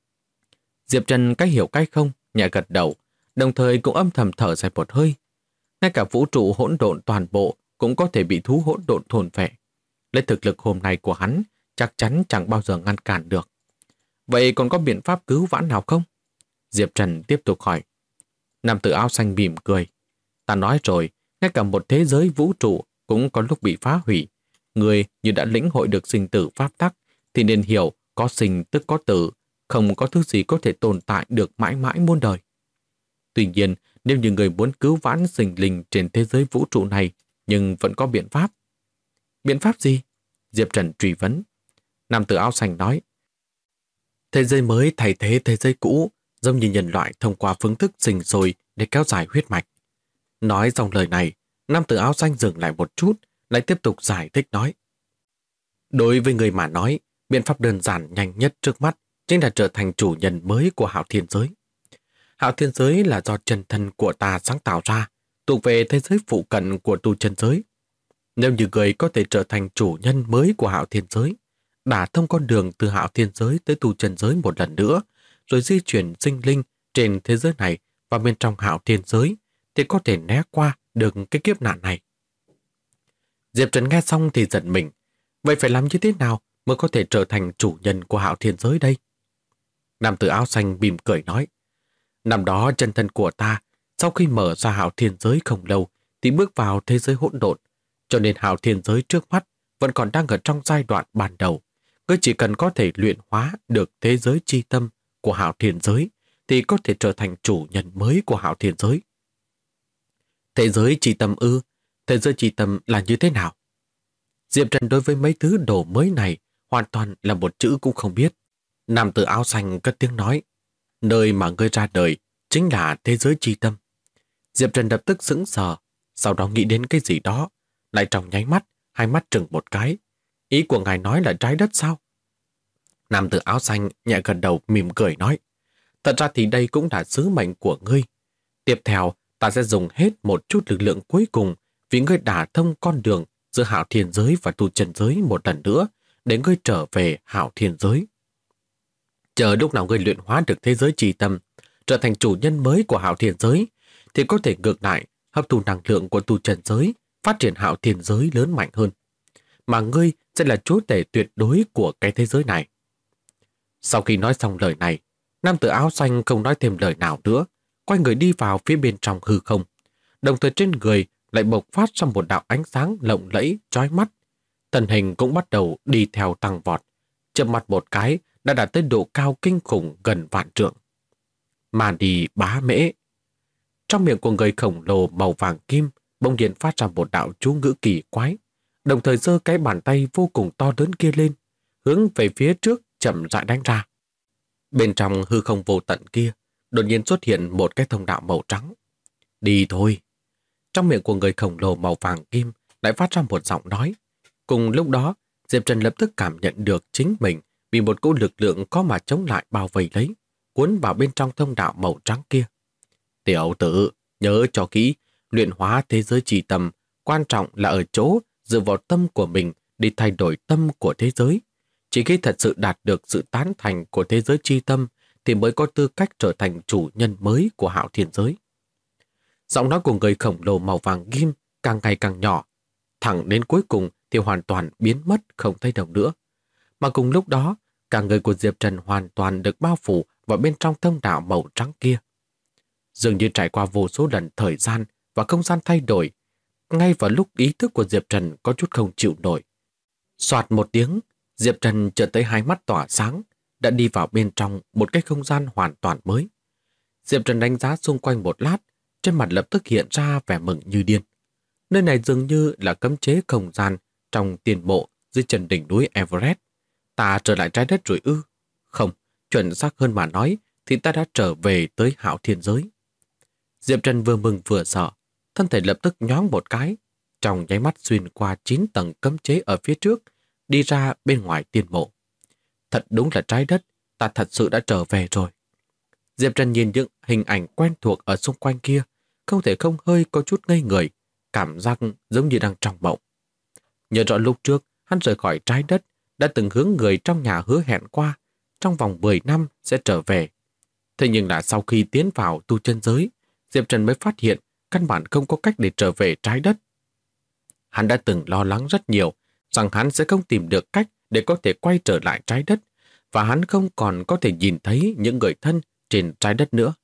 Diệp Trần cái hiểu cái không, nhẹ gật đầu, đồng thời cũng âm thầm thở dài một hơi. Ngay cả vũ trụ hỗn độn toàn bộ cũng có thể bị thú hỗn độn thôn phệ. Lấy thực lực hôm nay của hắn, chắc chắn chẳng bao giờ ngăn cản được. Vậy còn có biện pháp cứu vãn nào không? Diệp Trần tiếp tục hỏi. Nam tử áo xanh mỉm cười. Ta nói rồi, ngay cả một thế giới vũ trụ cũng có lúc bị phá hủy. Người như đã lĩnh hội được sinh tử pháp tắc, thì nên hiểu có sinh tức có tử, không có thứ gì có thể tồn tại được mãi mãi muôn đời. Tuy nhiên, nếu như người muốn cứu vãn sinh linh trên thế giới vũ trụ này, nhưng vẫn có biện pháp. Biện pháp gì? Diệp Trần truy vấn. Nam tử áo xanh nói, thế giới mới thay thế thế giới cũ, giống như nhân loại thông qua phương thức sinh sôi để kéo dài huyết mạch. Nói xong lời này, nam tử áo xanh dừng lại một chút, lại tiếp tục giải thích nói. Đối với người mà nói, biện pháp đơn giản nhanh nhất trước mắt chính là trở thành chủ nhân mới của Hạo Thiên Giới. Hạo Thiên Giới là do chân thân của ta sáng tạo ra, thuộc về thế giới phụ cận của tu chân giới. Nếu như người có thể trở thành chủ nhân mới của Hạo Thiên Giới, đả thông con đường từ Hạo Thiên Giới tới tu chân giới một lần nữa, rồi di chuyển sinh linh trên thế giới này và bên trong Hạo Thiên Giới, thì có thể né qua được cái kiếp nạn này. Diệp Trần nghe xong thì giận mình. Vậy phải làm như thế nào mới có thể trở thành chủ nhân của Hạo Thiên Giới đây? Nam tử áo xanh mỉm cười nói, năm đó chân thân của ta, sau khi mở ra Hạo Thiên Giới không lâu, thì bước vào thế giới hỗn độn, cho nên Hạo Thiên Giới trước mắt vẫn còn đang ở trong giai đoạn ban đầu. Ngươi chỉ cần có thể luyện hóa được thế giới chi tâm của Hạo Thiên Giới, thì có thể trở thành chủ nhân mới của Hạo Thiên Giới. Thế giới chi tâm ư? Thế giới chi tâm là như thế nào? Diệp Trần đối với mấy thứ đồ mới này hoàn toàn là một chữ cũng không biết. Nam tử áo xanh cất tiếng nói, nơi mà ngươi ra đời chính là thế giới chi tâm. Diệp Trần lập tức sững sờ, sau đó nghĩ đến cái gì đó, lại trong nháy mắt, hai mắt trừng một cái. Ý của ngài nói là trái đất sao? Nam tử áo xanh nhẹ gật đầu mỉm cười nói, thật ra thì đây cũng là sứ mệnh của ngươi. Tiếp theo, ta sẽ dùng hết một chút lực lượng cuối cùng vì ngươi đả thông con đường giữa Hạo Thiên Giới và tu chân giới một lần nữa để ngươi trở về Hạo Thiên Giới. Chờ lúc nào ngươi luyện hóa được thế giới chi tâm, trở thành chủ nhân mới của Hạo Thiên Giới, thì có thể ngược lại hấp thụ năng lượng của tu chân giới, phát triển Hạo Thiên Giới lớn mạnh hơn. Mà ngươi sẽ là chúa tể tuyệt đối của cái thế giới này. Sau khi nói xong lời này, nam tử áo xanh không nói thêm lời nào nữa, quay người đi vào phía bên trong hư không. Đồng thời trên người lại bộc phát ra một đạo ánh sáng lộng lẫy, chói mắt. Thân hình cũng bắt đầu đi theo tăng vọt. Chợp mặt một cái đã đạt tới độ cao kinh khủng gần vạn trượng. Mà đi bá mễ. Trong miệng của người khổng lồ màu vàng kim bỗng nhiên phát ra một đạo chú ngữ kỳ quái, đồng thời giơ cái bàn tay vô cùng to lớn kia lên, hướng về phía trước chậm rãi đánh ra. Bên trong hư không vô tận kia, đột nhiên xuất hiện một cái thông đạo màu trắng. Đi thôi. Trong miệng của người khổng lồ màu vàng kim lại phát ra một giọng nói. Cùng lúc đó, Diệp Trần lập tức cảm nhận được chính mình bị một cỗ lực lượng có mà chống lại bao vây lấy, cuốn vào bên trong thông đạo màu trắng kia. Tiểu tử, nhớ cho kỹ, luyện hóa thế giới chi tâm, quan trọng là ở chỗ dựa vào tâm của mình để thay đổi tâm của thế giới. Chỉ khi thật sự đạt được sự tán thành của thế giới chi tâm thì mới có tư cách trở thành chủ nhân mới của Hạo Thiên Giới. Giọng nói của người khổng lồ màu vàng kim càng ngày càng nhỏ, thẳng đến cuối cùng thì hoàn toàn biến mất không thấy đâu nữa. Mà cùng lúc đó, cả người của Diệp Trần hoàn toàn được bao phủ vào bên trong thông đạo màu trắng kia. Dường như trải qua vô số lần thời gian và không gian thay đổi, ngay vào lúc ý thức của Diệp Trần có chút không chịu nổi. Soạt một tiếng, Diệp Trần chợt thấy hai mắt tỏa sáng, đã đi vào bên trong một cái không gian hoàn toàn mới. Diệp Trần đánh giá xung quanh một lát, trên mặt lập tức hiện ra vẻ mừng như điên. Nơi này dường như là cấm chế không gian trong tiền mộ dưới chân đỉnh núi Everest. Ta trở lại trái đất rồi ư? Không, chuẩn xác hơn mà nói thì ta đã trở về tới Hạo Thiên Giới. Diệp Trần vừa mừng vừa sợ, thân thể lập tức nhoáng một cái, trong nháy mắt xuyên qua 9 tầng cấm chế ở phía trước, đi ra bên ngoài tiên mộ. Thật đúng là trái đất, ta thật sự đã trở về rồi. Diệp Trần nhìn những hình ảnh quen thuộc ở xung quanh kia, không thể không hơi có chút ngây người, cảm giác giống như đang trong mộng. Nhớ rõ lúc trước, hắn rời khỏi trái đất, đã từng hướng người trong nhà hứa hẹn qua, trong vòng 10 năm sẽ trở về. Thế nhưng là sau khi tiến vào tu chân giới, Diệp Trần mới phát hiện căn bản không có cách để trở về trái đất. Hắn đã từng lo lắng rất nhiều rằng hắn sẽ không tìm được cách để có thể quay trở lại trái đất, và hắn không còn có thể nhìn thấy những người thân trên trái đất nữa.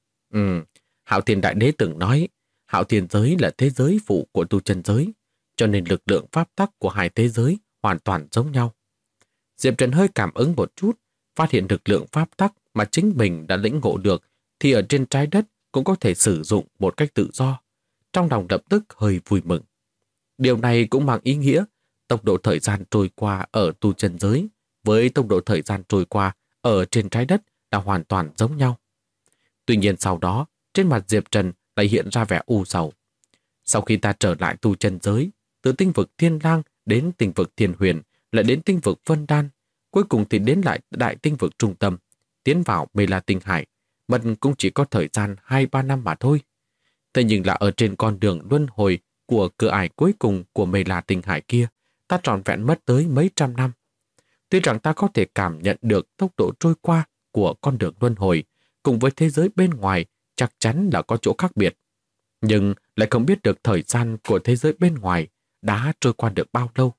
Hạo Thiên Đại Đế từng nói, Hạo Thiên Giới là thế giới phụ của tu chân giới, cho nên lực lượng pháp tắc của hai thế giới hoàn toàn giống nhau. Diệp Trần hơi cảm ứng một chút, phát hiện lực lượng pháp tắc mà chính mình đã lĩnh ngộ được thì ở trên trái đất cũng có thể sử dụng một cách tự do. Trong lòng lập tức hơi vui mừng. Điều này cũng mang ý nghĩa tốc độ thời gian trôi qua ở tu chân giới với tốc độ thời gian trôi qua ở trên trái đất là hoàn toàn giống nhau. Tuy nhiên sau đó, trên mặt Diệp Trần lại hiện ra vẻ u sầu. Sau khi ta trở lại tu chân giới, từ tinh vực Thiên Lang đến tinh vực Thiên Huyền, lại đến tinh vực Vân Đan, cuối cùng thì đến lại đại tinh vực trung tâm, tiến vào Mê La Tinh Hải, mất cũng chỉ có thời gian 2-3 năm mà thôi. Thế nhưng là ở trên con đường luân hồi của cửa ải cuối cùng của Mê La Tinh Hải kia, ta trọn vẹn mất tới mấy trăm năm. Tuy rằng ta có thể cảm nhận được tốc độ trôi qua của con đường luân hồi, cùng với thế giới bên ngoài chắc chắn là có chỗ khác biệt, nhưng lại không biết được thời gian của thế giới bên ngoài đã trôi qua được bao lâu.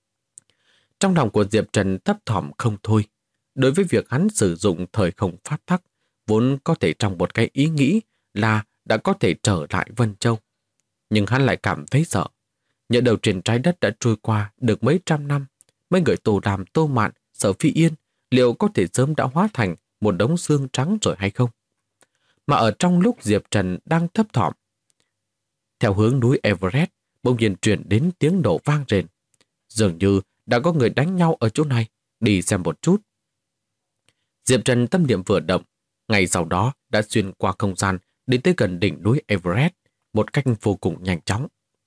Trong lòng của Diệp Trần thấp thỏm không thôi. Đối với việc hắn sử dụng thời không pháp tắc, vốn có thể trong một cái ý nghĩ là đã có thể trở lại Vân Châu. Nhưng hắn lại cảm thấy sợ. Nhỡ đầu trên trái đất đã trôi qua được mấy trăm năm, mấy người Tô Đàm, Tô Mạn, Sở Phi Yên liệu có thể sớm đã hóa thành một đống xương trắng rồi hay không? Mà ở trong lúc Diệp Trần đang thấp thỏm, theo hướng núi Everest, bỗng nhiên truyền đến tiếng nổ vang rền. Dường như đã có người đánh nhau ở chỗ này, đi xem một chút. Diệp Trần tâm niệm vừa động, ngay sau đó đã xuyên qua không gian đến tới gần đỉnh núi Everest một cách vô cùng nhanh chóng.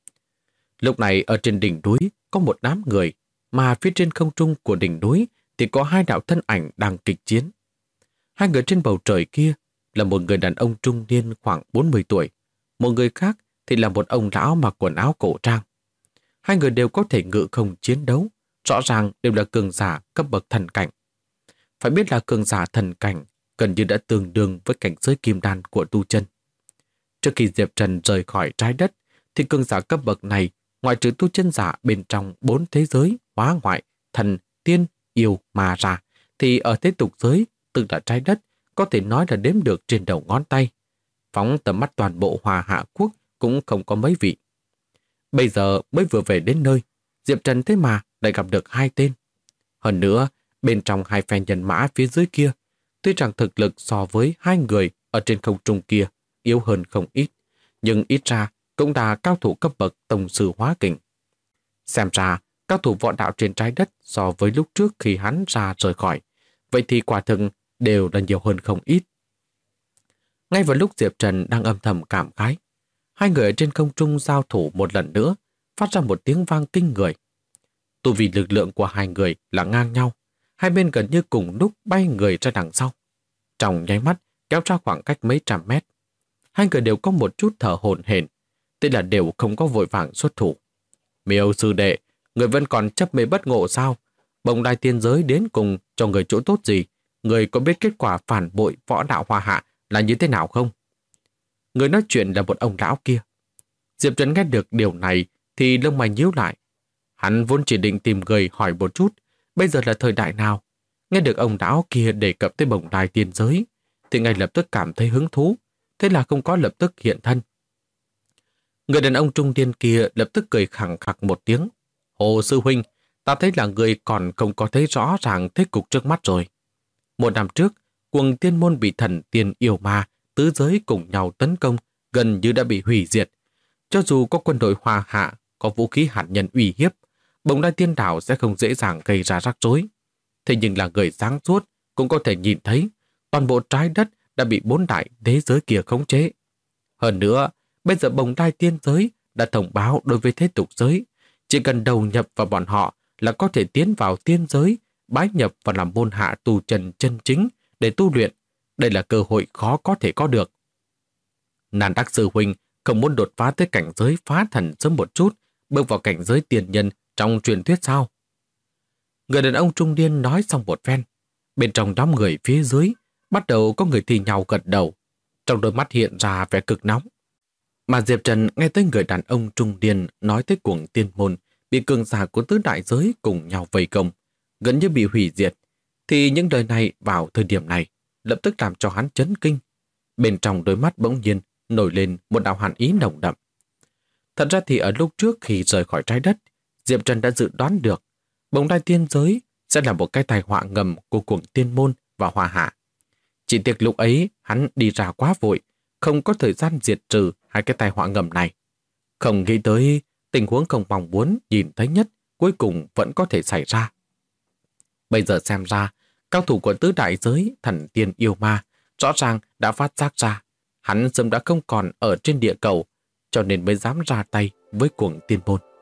Lúc này ở trên đỉnh núi có một đám người, mà phía trên không trung của đỉnh núi thì có hai đạo thân ảnh đang kịch chiến. Hai người trên bầu trời kia là một người đàn ông trung niên khoảng 40 tuổi, một người khác thì là một ông lão mặc quần áo cổ trang. Hai người đều có thể ngự không chiến đấu, rõ ràng đều là cường giả cấp bậc thần cảnh. Phải biết là cường giả thần cảnh gần như đã tương đương với cảnh giới kim đan của tu chân. Trước khi Diệp Trần rời khỏi trái đất, thì cường giả cấp bậc này, ngoại trừ tu chân giả bên trong 4 thế giới, hóa ngoại, thần, tiên, yêu, ma ra, thì ở thế tục giới, tức là trái đất, có thể nói là đếm được trên đầu ngón tay. Phóng tầm mắt toàn bộ Hòa Hạ Quốc cũng không có mấy vị. Bây giờ mới vừa về đến nơi, Diệp Trần thế mà lại gặp được hai tên. Hơn nữa, bên trong hai phe nhân mã phía dưới kia, tuy rằng thực lực so với hai người ở trên không trung kia yếu hơn không ít, nhưng ít ra cũng là cao thủ cấp bậc tông sư hóa kình. Xem ra, cao thủ võ đạo trên trái đất so với lúc trước khi hắn ra rời khỏi, vậy thì quả thực đều là nhiều hơn không ít. Ngay vào lúc Diệp Trần đang âm thầm cảm khái, hai người ở trên không trung giao thủ một lần nữa, phát ra một tiếng vang kinh người. Tu vi lực lượng của hai người là ngang nhau, hai bên gần như cùng lúc bay người ra đằng sau. Trong nháy mắt kéo ra khoảng cách mấy trăm mét. Hai người đều có một chút thở hổn hển, tức là đều không có vội vàng xuất thủ. Miêu sư đệ, người vẫn còn chấp mê bất ngộ sao? Bồng đai tiên giới đến cùng cho người chỗ tốt gì? Người có biết kết quả phản bội võ đạo Hoa Hạ là như thế nào không? Người nói chuyện là một ông lão kia. Diệp Trần nghe được điều này thì lông mày nhíu lại. Hắn vốn chỉ định tìm người hỏi một chút, bây giờ là thời đại nào? Nghe được ông lão kia đề cập tới bồng đai tiên giới, thì ngay lập tức cảm thấy hứng thú, thế là không có lập tức hiện thân. Người đàn ông trung niên kia lập tức cười khẳng khặc một tiếng. Hồ sư huynh, ta thấy là người còn không có thấy rõ ràng thế cục trước mắt rồi. Một năm trước, quần tiên môn bị thần tiên yêu ma, tứ giới cùng nhau tấn công, gần như đã bị hủy diệt. Cho dù có quân đội Hoa Hạ, có vũ khí hạt nhân uy hiếp, bồng đai tiên đảo sẽ không dễ dàng gây ra rắc rối. Thế nhưng là người sáng suốt cũng có thể nhìn thấy toàn bộ trái đất đã bị 4 đại thế giới kia khống chế. Hơn nữa, bây giờ bồng đai tiên giới đã thông báo đối với thế tục giới, chỉ cần đầu nhập vào bọn họ là có thể tiến vào tiên giới, bái nhập và làm môn hạ tu chân chân chính để tu luyện. Đây là cơ hội khó có thể có được. Nàn Đắc sư huynh không muốn đột phá tới cảnh giới phá thần sớm một chút, bước vào cảnh giới tiền nhân trong truyền thuyết sao? Người đàn ông trung niên nói xong một phen. Bên trong đám người phía dưới, bắt đầu có người thì nhau gật đầu. Trong đôi mắt hiện ra vẻ cực nóng. Mà Diệp Trần nghe tới người đàn ông trung niên nói tới cuồng tiên môn bị cường giả của tứ đại giới cùng nhau vây công, gần như bị hủy diệt, thì những lời này vào thời điểm này lập tức làm cho hắn chấn kinh. Bên trong đôi mắt bỗng nhiên nổi lên một đạo hàn ý nồng đậm. Thật ra thì ở lúc trước khi rời khỏi trái đất, Diệp Trần đã dự đoán được bồng đai tiên giới sẽ là một cái tai họa ngầm của cuồng tiên môn và Hoa Hạ. Chỉ tiếc lúc ấy hắn đi ra quá vội, không có thời gian diệt trừ hai cái tai họa ngầm này. Không nghĩ tới tình huống không mong muốn nhìn thấy nhất cuối cùng vẫn có thể xảy ra. Bây giờ xem ra, cao thủ của tứ đại giới thần tiên yêu ma rõ ràng đã phát giác ra hắn sớm đã không còn ở trên địa cầu, cho nên mới dám ra tay với cuồng tiên môn.